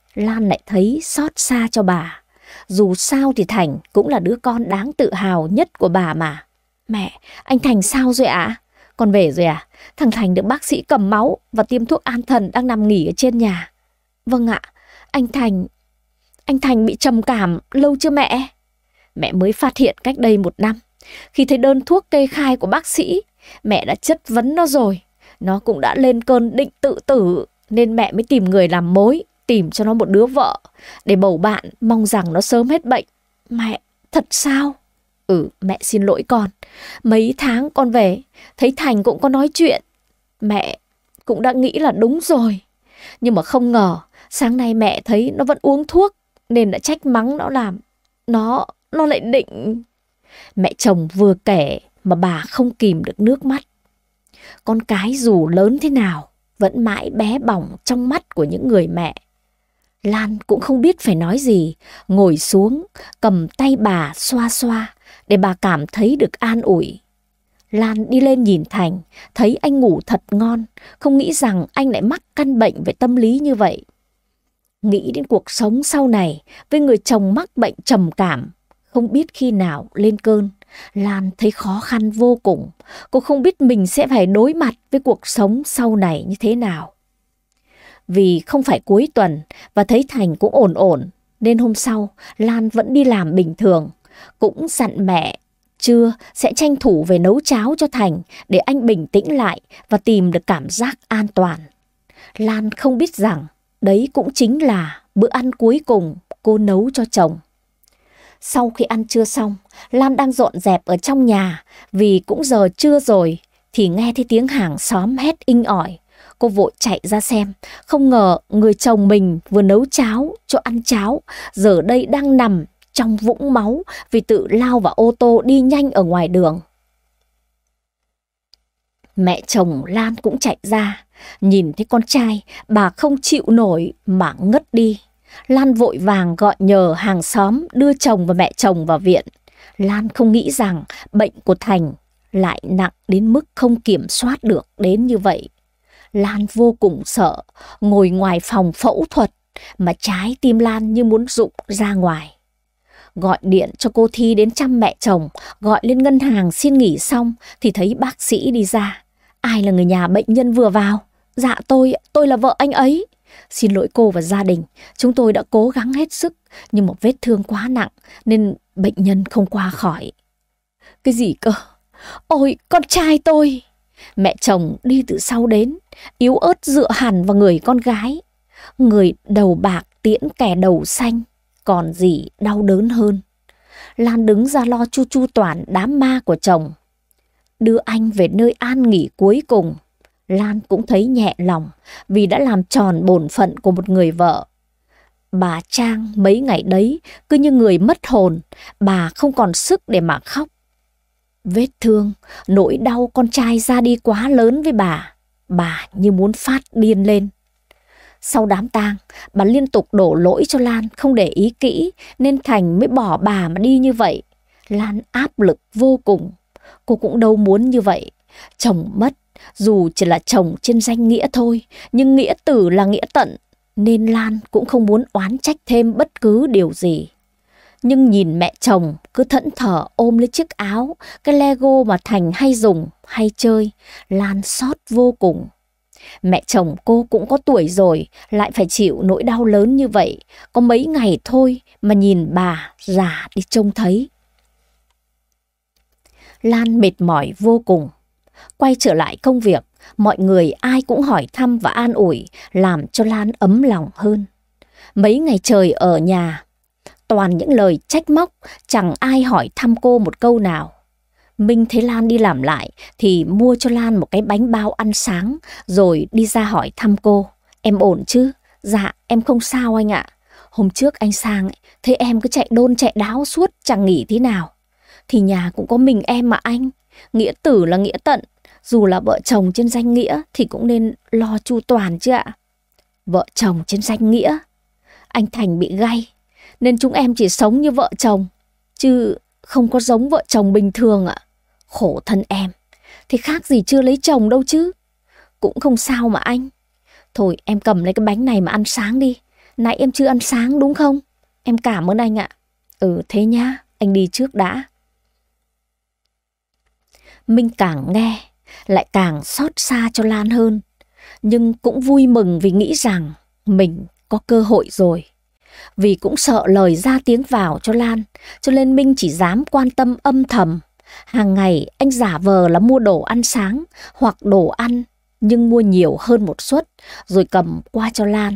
Lan lại thấy xót xa cho bà. Dù sao thì Thành cũng là đứa con đáng tự hào nhất của bà mà. Mẹ, anh Thành sao rồi ạ? À? Con về rồi à? Thằng Thành được bác sĩ cầm máu và tiêm thuốc an thần, đang nằm nghỉ ở trên nhà. Vâng ạ, anh Thành... Anh Thành bị trầm cảm lâu chưa mẹ? Mẹ mới phát hiện cách đây một năm. Khi thấy đơn thuốc kê khai của bác sĩ, mẹ đã chất vấn nó rồi. Nó cũng đã lên cơn định tự tử, nên mẹ mới tìm người làm mối, tìm cho nó một đứa vợ, để bầu bạn, mong rằng nó sớm hết bệnh. Mẹ, thật sao? Ừ, mẹ xin lỗi con. Mấy tháng con về, thấy Thành cũng có nói chuyện. Mẹ cũng đã nghĩ là đúng rồi. Nhưng mà không ngờ, sáng nay mẹ thấy nó vẫn uống thuốc, nên đã trách mắng nó làm. Nó, nó lại định... Mẹ chồng vừa kể mà bà không kìm được nước mắt. Con cái dù lớn thế nào, vẫn mãi bé bỏng trong mắt của những người mẹ. Lan cũng không biết phải nói gì, ngồi xuống, cầm tay bà xoa xoa, để bà cảm thấy được an ủi. Lan đi lên nhìn Thành, thấy anh ngủ thật ngon, không nghĩ rằng anh lại mắc căn bệnh về tâm lý như vậy. Nghĩ đến cuộc sống sau này với người chồng mắc bệnh trầm cảm, không biết khi nào lên cơn, Lan thấy khó khăn vô cùng. Cô không biết mình sẽ phải đối mặt với cuộc sống sau này như thế nào. Vì không phải cuối tuần và thấy Thành cũng ổn ổn, nên hôm sau Lan vẫn đi làm bình thường. Cũng dặn mẹ trưa sẽ tranh thủ về nấu cháo cho Thành để anh bình tĩnh lại và tìm được cảm giác an toàn. Lan không biết rằng đấy cũng chính là bữa ăn cuối cùng cô nấu cho chồng. Sau khi ăn trưa xong, Lan đang dọn dẹp ở trong nhà, vì cũng giờ trưa rồi, thì nghe thấy tiếng hàng xóm hét inh ỏi. Cô vội chạy ra xem, không ngờ người chồng mình vừa nấu cháo cho ăn cháo, giờ đây đang nằm trong vũng máu vì tự lao vào ô tô đi nhanh ở ngoài đường. Mẹ chồng Lan cũng chạy ra, nhìn thấy con trai, bà không chịu nổi mà ngất đi. Lan vội vàng gọi nhờ hàng xóm đưa chồng và mẹ chồng vào viện. Lan không nghĩ rằng bệnh của Thành lại nặng đến mức không kiểm soát được đến như vậy. Lan vô cùng sợ, ngồi ngoài phòng phẫu thuật mà trái tim Lan như muốn rụng ra ngoài. Gọi điện cho cô Thi đến chăm mẹ chồng, gọi lên ngân hàng xin nghỉ xong thì thấy bác sĩ đi ra. Ai là người nhà bệnh nhân vừa vào? Dạ tôi, tôi là vợ anh ấy. Xin lỗi cô và gia đình, chúng tôi đã cố gắng hết sức, nhưng một vết thương quá nặng nên bệnh nhân không qua khỏi. Cái gì cơ? Ôi, con trai tôi! Mẹ chồng đi từ sau đến, yếu ớt dựa hẳn vào người con gái. Người đầu bạc tiễn kẻ đầu xanh, còn gì đau đớn hơn. Lan đứng ra lo chu chu toàn đám ma của chồng. Đưa anh về nơi an nghỉ cuối cùng, Lan cũng thấy nhẹ lòng vì đã làm tròn bổn phận của một người vợ. Bà Trang mấy ngày đấy cứ như người mất hồn, bà không còn sức để mà khóc. Vết thương, nỗi đau con trai ra đi quá lớn với bà, bà như muốn phát điên lên. Sau đám tang, bà liên tục đổ lỗi cho Lan không để ý kỹ, nên Thành mới bỏ bà mà đi như vậy. Lan áp lực vô cùng, cô cũng đâu muốn như vậy. Chồng mất, dù chỉ là chồng trên danh nghĩa thôi, nhưng nghĩa tử là nghĩa tận, nên Lan cũng không muốn oán trách thêm bất cứ điều gì. Nhưng nhìn mẹ chồng cứ thẫn thờ ôm lấy chiếc áo, cái Lego mà Thành hay dùng, hay chơi, Lan xót vô cùng. Mẹ chồng cô cũng có tuổi rồi, lại phải chịu nỗi đau lớn như vậy, có mấy ngày thôi mà nhìn bà già đi trông thấy. Lan mệt mỏi vô cùng. Quay trở lại công việc, mọi người ai cũng hỏi thăm và an ủi, làm cho Lan ấm lòng hơn. Mấy ngày trời ở nhà, toàn những lời trách móc, chẳng ai hỏi thăm cô một câu nào. Minh thấy Lan đi làm lại thì mua cho Lan một cái bánh bao ăn sáng, rồi đi ra hỏi thăm cô. Em ổn chứ? Dạ, em không sao anh ạ. Hôm trước anh sang ấy, thấy em cứ chạy đôn chạy đáo suốt chẳng nghỉ thế nào. Thì nhà cũng có mình em mà anh. Nghĩa tử là nghĩa tận, dù là vợ chồng trên danh nghĩa thì cũng nên lo chu toàn chứ ạ. Vợ chồng trên danh nghĩa? Anh Thành bị gay, nên chúng em chỉ sống như vợ chồng, chứ không có giống vợ chồng bình thường ạ. Khổ thân em, thì khác gì chưa lấy chồng đâu chứ. Cũng không sao mà anh. Thôi em cầm lấy cái bánh này mà ăn sáng đi. Nãy em chưa ăn sáng đúng không? Em cảm ơn anh ạ. Ừ thế nhá, anh đi trước đã. Minh càng nghe, lại càng xót xa cho Lan hơn. Nhưng cũng vui mừng vì nghĩ rằng mình có cơ hội rồi. Vì cũng sợ lời ra tiếng vào cho Lan, cho nên Minh chỉ dám quan tâm âm thầm. Hàng ngày anh giả vờ là mua đồ ăn sáng hoặc đồ ăn, nhưng mua nhiều hơn một suất rồi cầm qua cho Lan.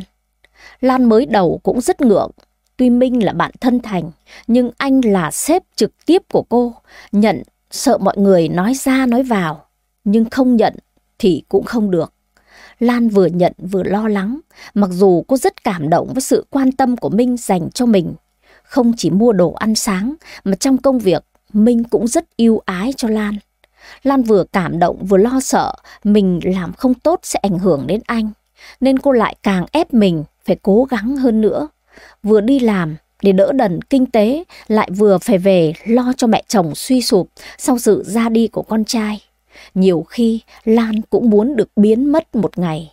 Lan mới đầu cũng rất ngượng. Tuy Minh là bạn thân Thành, nhưng anh là sếp trực tiếp của cô. Nhận sợ mọi người nói ra nói vào, nhưng không nhận thì cũng không được. Lan vừa nhận vừa lo lắng, mặc dù cô rất cảm động với sự quan tâm của Minh dành cho mình. Không chỉ mua đồ ăn sáng, mà trong công việc, Minh cũng rất yêu ái cho Lan. Lan vừa cảm động vừa lo sợ mình làm không tốt sẽ ảnh hưởng đến anh, nên cô lại càng ép mình phải cố gắng hơn nữa. Vừa đi làm để đỡ đần kinh tế, lại vừa phải về lo cho mẹ chồng suy sụp sau sự ra đi của con trai. Nhiều khi Lan cũng muốn được biến mất một ngày.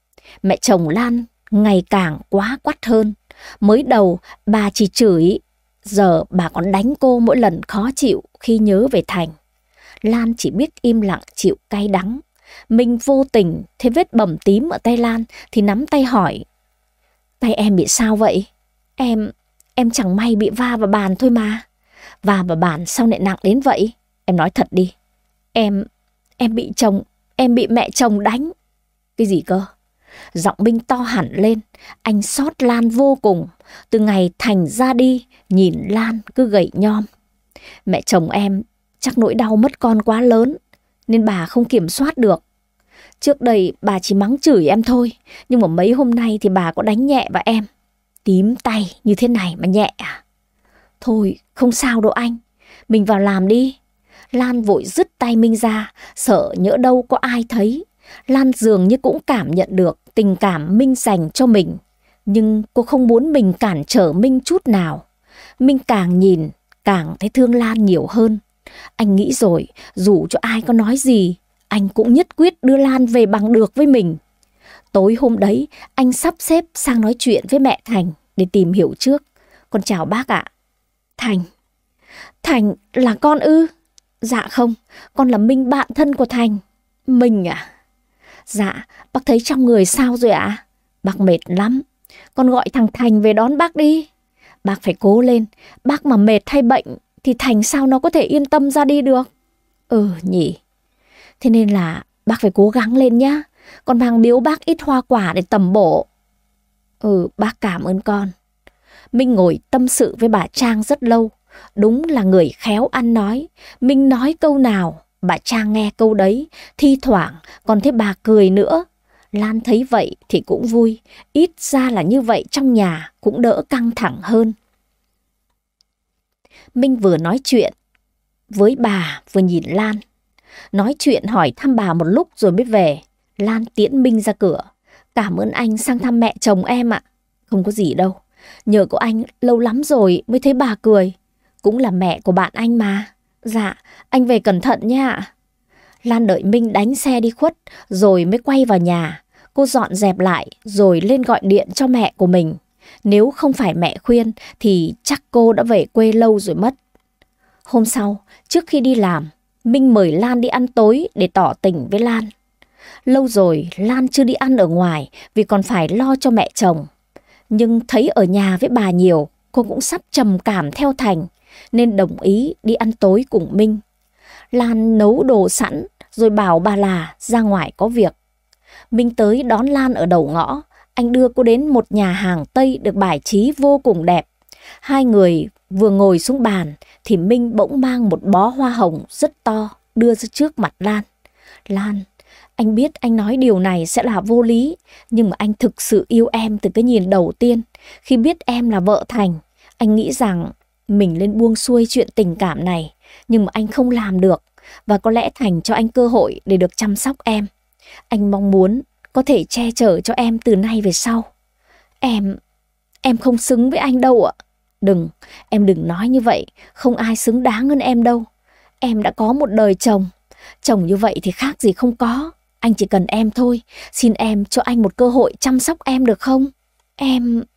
Mẹ chồng Lan ngày càng quá quắt hơn. Mới đầu bà chỉ chửi, giờ bà còn đánh cô mỗi lần khó chịu khi nhớ về Thành. Lan chỉ biết im lặng chịu cay đắng. Mình vô tình thấy vết bầm tím ở tay Lan thì nắm tay hỏi: Tay em bị sao vậy? Em, em chẳng may bị va vào bàn thôi mà. Va vào bàn sao lại nặng đến vậy? Em nói thật đi. Em, em bị chồng, em bị mẹ chồng đánh. Cái gì cơ? Giọng Minh to hẳn lên. Anh xót Lan vô cùng. Từ ngày Thành ra đi, nhìn Lan cứ gầy nhom. Mẹ chồng em chắc nỗi đau mất con quá lớn, nên bà không kiểm soát được. Trước đây bà chỉ mắng chửi em thôi, nhưng mà mấy hôm nay thì bà có đánh nhẹ vào em. Tím tay như thế này mà nhẹ à? Thôi không sao đâu anh, mình vào làm đi. Lan vội dứt tay Minh ra, sợ nhỡ đâu có ai thấy. Lan dường như cũng cảm nhận được tình cảm Minh dành cho mình, nhưng cô không muốn mình cản trở Minh chút nào. Minh càng nhìn càng thấy thương Lan nhiều hơn. Anh nghĩ rồi, dù cho ai có nói gì, anh cũng nhất quyết đưa Lan về bằng được với mình. Tối hôm đấy, anh sắp xếp sang nói chuyện với mẹ Thành để tìm hiểu trước. Con chào bác ạ. Thành. Thành là con ư? Dạ không, con là Minh, bạn thân của Thành. Mình à? Dạ, bác thấy trong người sao rồi ạ? Bác mệt lắm. Con gọi thằng Thành về đón bác đi. Bác phải cố lên, bác mà mệt hay bệnh thì Thành sao nó có thể yên tâm ra đi được? Ừ nhỉ. Thế nên là bác phải cố gắng lên nhá. Con mang biếu bác ít hoa quả để tầm bổ. Ừ, bác cảm ơn con. Minh ngồi tâm sự với bà Trang rất lâu. Đúng là người khéo ăn nói. Minh nói câu nào, bà Trang nghe câu đấy. Thi thoảng còn thấy bà cười nữa. Lan thấy vậy thì cũng vui. Ít ra là như vậy trong nhà cũng đỡ căng thẳng hơn. Minh vừa nói chuyện với bà vừa nhìn Lan. Nói chuyện hỏi thăm bà một lúc rồi mới về. Lan tiễn Minh ra cửa. Cảm ơn anh sang thăm mẹ chồng em ạ. Không có gì đâu. Nhờ có anh lâu lắm rồi mới thấy bà cười. Cũng là mẹ của bạn anh mà. Dạ, anh về cẩn thận nha. Lan đợi Minh đánh xe đi khuất rồi mới quay vào nhà. Cô dọn dẹp lại rồi lên gọi điện cho mẹ của mình. Nếu không phải mẹ khuyên thì chắc cô đã về quê lâu rồi mất. Hôm sau, trước khi đi làm, Minh mời Lan đi ăn tối để tỏ tình với Lan. Lâu rồi Lan chưa đi ăn ở ngoài vì còn phải lo cho mẹ chồng. Nhưng thấy ở nhà với bà nhiều, cô cũng sắp trầm cảm theo Thành, nên đồng ý đi ăn tối cùng Minh. Lan nấu đồ sẵn rồi bảo bà là ra ngoài có việc. Minh tới đón Lan ở đầu ngõ. Anh đưa cô đến một nhà hàng Tây được bài trí vô cùng đẹp. Hai người vừa ngồi xuống bàn thì Minh bỗng mang một bó hoa hồng rất to đưa ra trước mặt Lan. Lan, anh biết anh nói điều này sẽ là vô lý, nhưng mà anh thực sự yêu em từ cái nhìn đầu tiên. Khi biết em là vợ Thành, anh nghĩ rằng mình nên buông xuôi chuyện tình cảm này, nhưng mà anh không làm được. Và có lẽ Thành cho anh cơ hội để được chăm sóc em. Anh mong muốn có thể che chở cho em từ nay về sau. Em, em không xứng với anh đâu ạ. Đừng, em đừng nói như vậy, không ai xứng đáng hơn em đâu. Em đã có một đời chồng, chồng như vậy thì khác gì không có. Anh chỉ cần em thôi, xin em cho anh một cơ hội chăm sóc em được không? Em,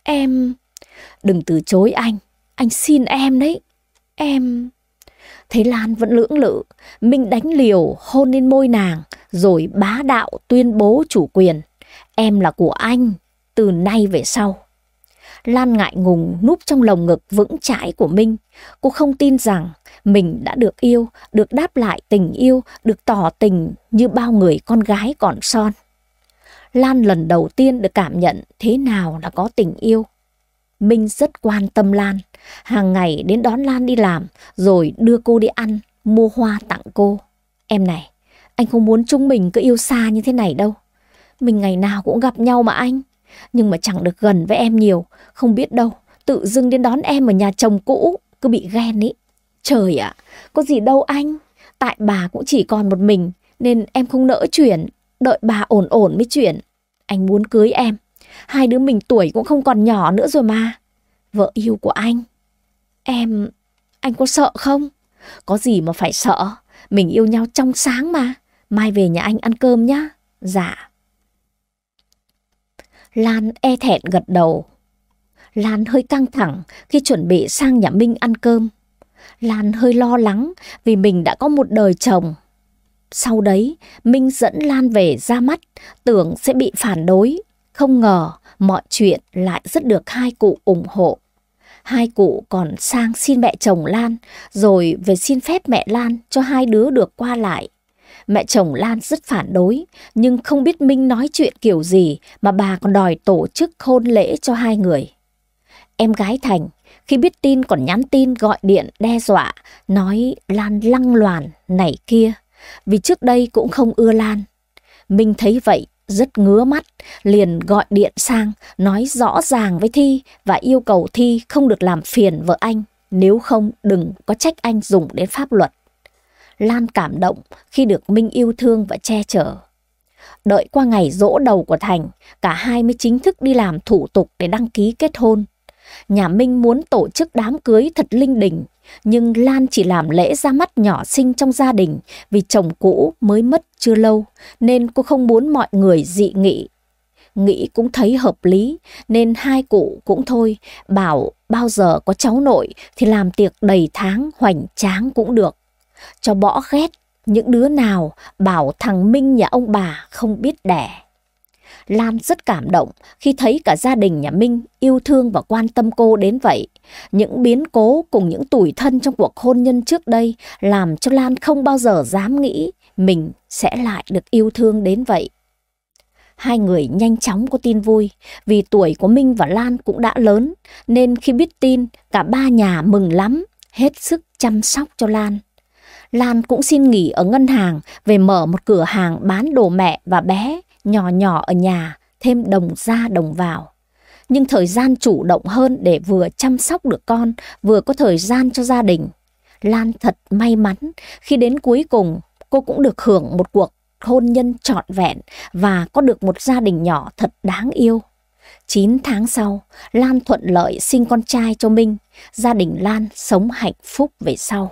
Em... Đừng từ chối anh, anh xin em đấy. Em... Thấy Lan vẫn lưỡng lự, Minh đánh liều hôn lên môi nàng, rồi bá đạo tuyên bố chủ quyền. Em là của anh, từ nay về sau. Lan ngại ngùng núp trong lồng ngực vững chãi của Minh. Cô không tin rằng mình đã được yêu, được đáp lại tình yêu, được tỏ tình như bao người con gái còn son. Lan lần đầu tiên được cảm nhận thế nào là có tình yêu. Minh rất quan tâm Lan, hàng ngày đến đón Lan đi làm, rồi đưa cô đi ăn, mua hoa tặng cô. Em này, anh không muốn chúng mình cứ yêu xa như thế này đâu. Mình ngày nào cũng gặp nhau mà anh, nhưng mà chẳng được gần với em nhiều. Không biết đâu, tự dưng đến đón em ở nhà chồng cũ, cứ bị ghen ý. Trời ạ, có gì đâu anh, tại bà cũng chỉ còn một mình, nên em không nỡ chuyển, đợi bà ổn ổn mới chuyển. Anh muốn cưới em, hai đứa mình tuổi cũng không còn nhỏ nữa rồi mà. Vợ yêu của anh. Em, anh có sợ không? Có gì mà phải sợ, mình yêu nhau trong sáng mà. Mai về nhà anh ăn cơm nhá. Dạ. Lan e thẹn gật đầu. Lan hơi căng thẳng khi chuẩn bị sang nhà Minh ăn cơm. Lan hơi lo lắng vì mình đã có một đời chồng. Sau đấy, Minh dẫn Lan về ra mắt, tưởng sẽ bị phản đối. Không ngờ mọi chuyện lại rất được hai cụ ủng hộ. Hai cụ còn sang xin mẹ chồng Lan, rồi về xin phép mẹ Lan cho hai đứa được qua lại. Mẹ chồng Lan rất phản đối, nhưng không biết Minh nói chuyện kiểu gì mà bà còn đòi tổ chức hôn lễ cho hai người. Em gái Thành, khi biết tin còn nhắn tin gọi điện đe dọa, nói Lan lăng loàn này kia, vì trước đây cũng không ưa Lan. Minh thấy vậy, rất ngứa mắt, liền gọi điện sang, nói rõ ràng với Thi và yêu cầu Thi không được làm phiền vợ anh, nếu không đừng có trách anh dùng đến pháp luật. Lan cảm động khi được Minh yêu thương và che chở. Đợi qua ngày giỗ đầu của Thành, cả hai mới chính thức đi làm thủ tục để đăng ký kết hôn. Nhà Minh muốn tổ chức đám cưới thật linh đình, nhưng Lan chỉ làm lễ ra mắt nhỏ xinh trong gia đình vì chồng cũ mới mất chưa lâu, nên cô không muốn mọi người dị nghị. Nghĩ cũng thấy hợp lý, nên hai cụ cũng thôi, bảo bao giờ có cháu nội thì làm tiệc đầy tháng hoành tráng cũng được. Cho bỏ ghét những đứa nào bảo thằng Minh nhà ông bà không biết đẻ. Lan rất cảm động khi thấy cả gia đình nhà Minh yêu thương và quan tâm cô đến vậy. Những biến cố cùng những tủi thân trong cuộc hôn nhân trước đây làm cho Lan không bao giờ dám nghĩ mình sẽ lại được yêu thương đến vậy. Hai người nhanh chóng có tin vui, vì tuổi của Minh và Lan cũng đã lớn, nên khi biết tin, cả ba nhà mừng lắm, hết sức chăm sóc cho Lan. Lan cũng xin nghỉ ở ngân hàng về mở một cửa hàng bán đồ mẹ và bé, nhỏ nhỏ ở nhà, thêm đồng ra đồng vào. Nhưng thời gian chủ động hơn để vừa chăm sóc được con, vừa có thời gian cho gia đình. Lan thật may mắn khi đến cuối cùng cô cũng được hưởng một cuộc hôn nhân trọn vẹn và có được một gia đình nhỏ thật đáng yêu. Chín tháng sau, Lan thuận lợi sinh con trai cho Minh. Gia đình Lan sống hạnh phúc về sau.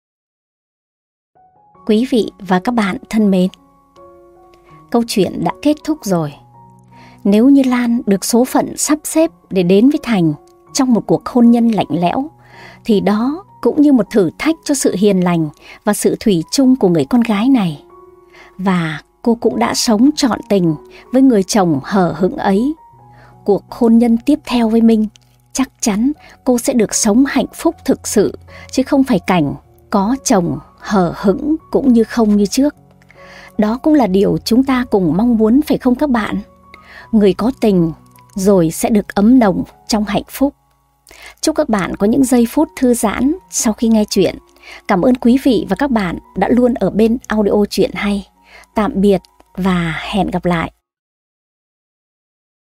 Quý vị và các bạn thân mến, câu chuyện đã kết thúc rồi. Nếu như Lan được số phận sắp xếp để đến với Thành trong một cuộc hôn nhân lạnh lẽo, thì đó cũng như một thử thách cho sự hiền lành và sự thủy chung của người con gái này. Và cô cũng đã sống trọn tình với người chồng hờ hững ấy. Cuộc hôn nhân tiếp theo với Minh, chắc chắn cô sẽ được sống hạnh phúc thực sự, chứ không phải cảnh có chồng hờ hững cũng như không như trước. Đó cũng là điều chúng ta cùng mong muốn, phải không các bạn? Người có tình rồi sẽ được ấm nồng trong hạnh phúc. Chúc các bạn có những giây phút thư giãn sau khi nghe chuyện. Cảm ơn quý vị và các bạn đã luôn ở bên audio chuyện hay. Tạm biệt và hẹn gặp lại.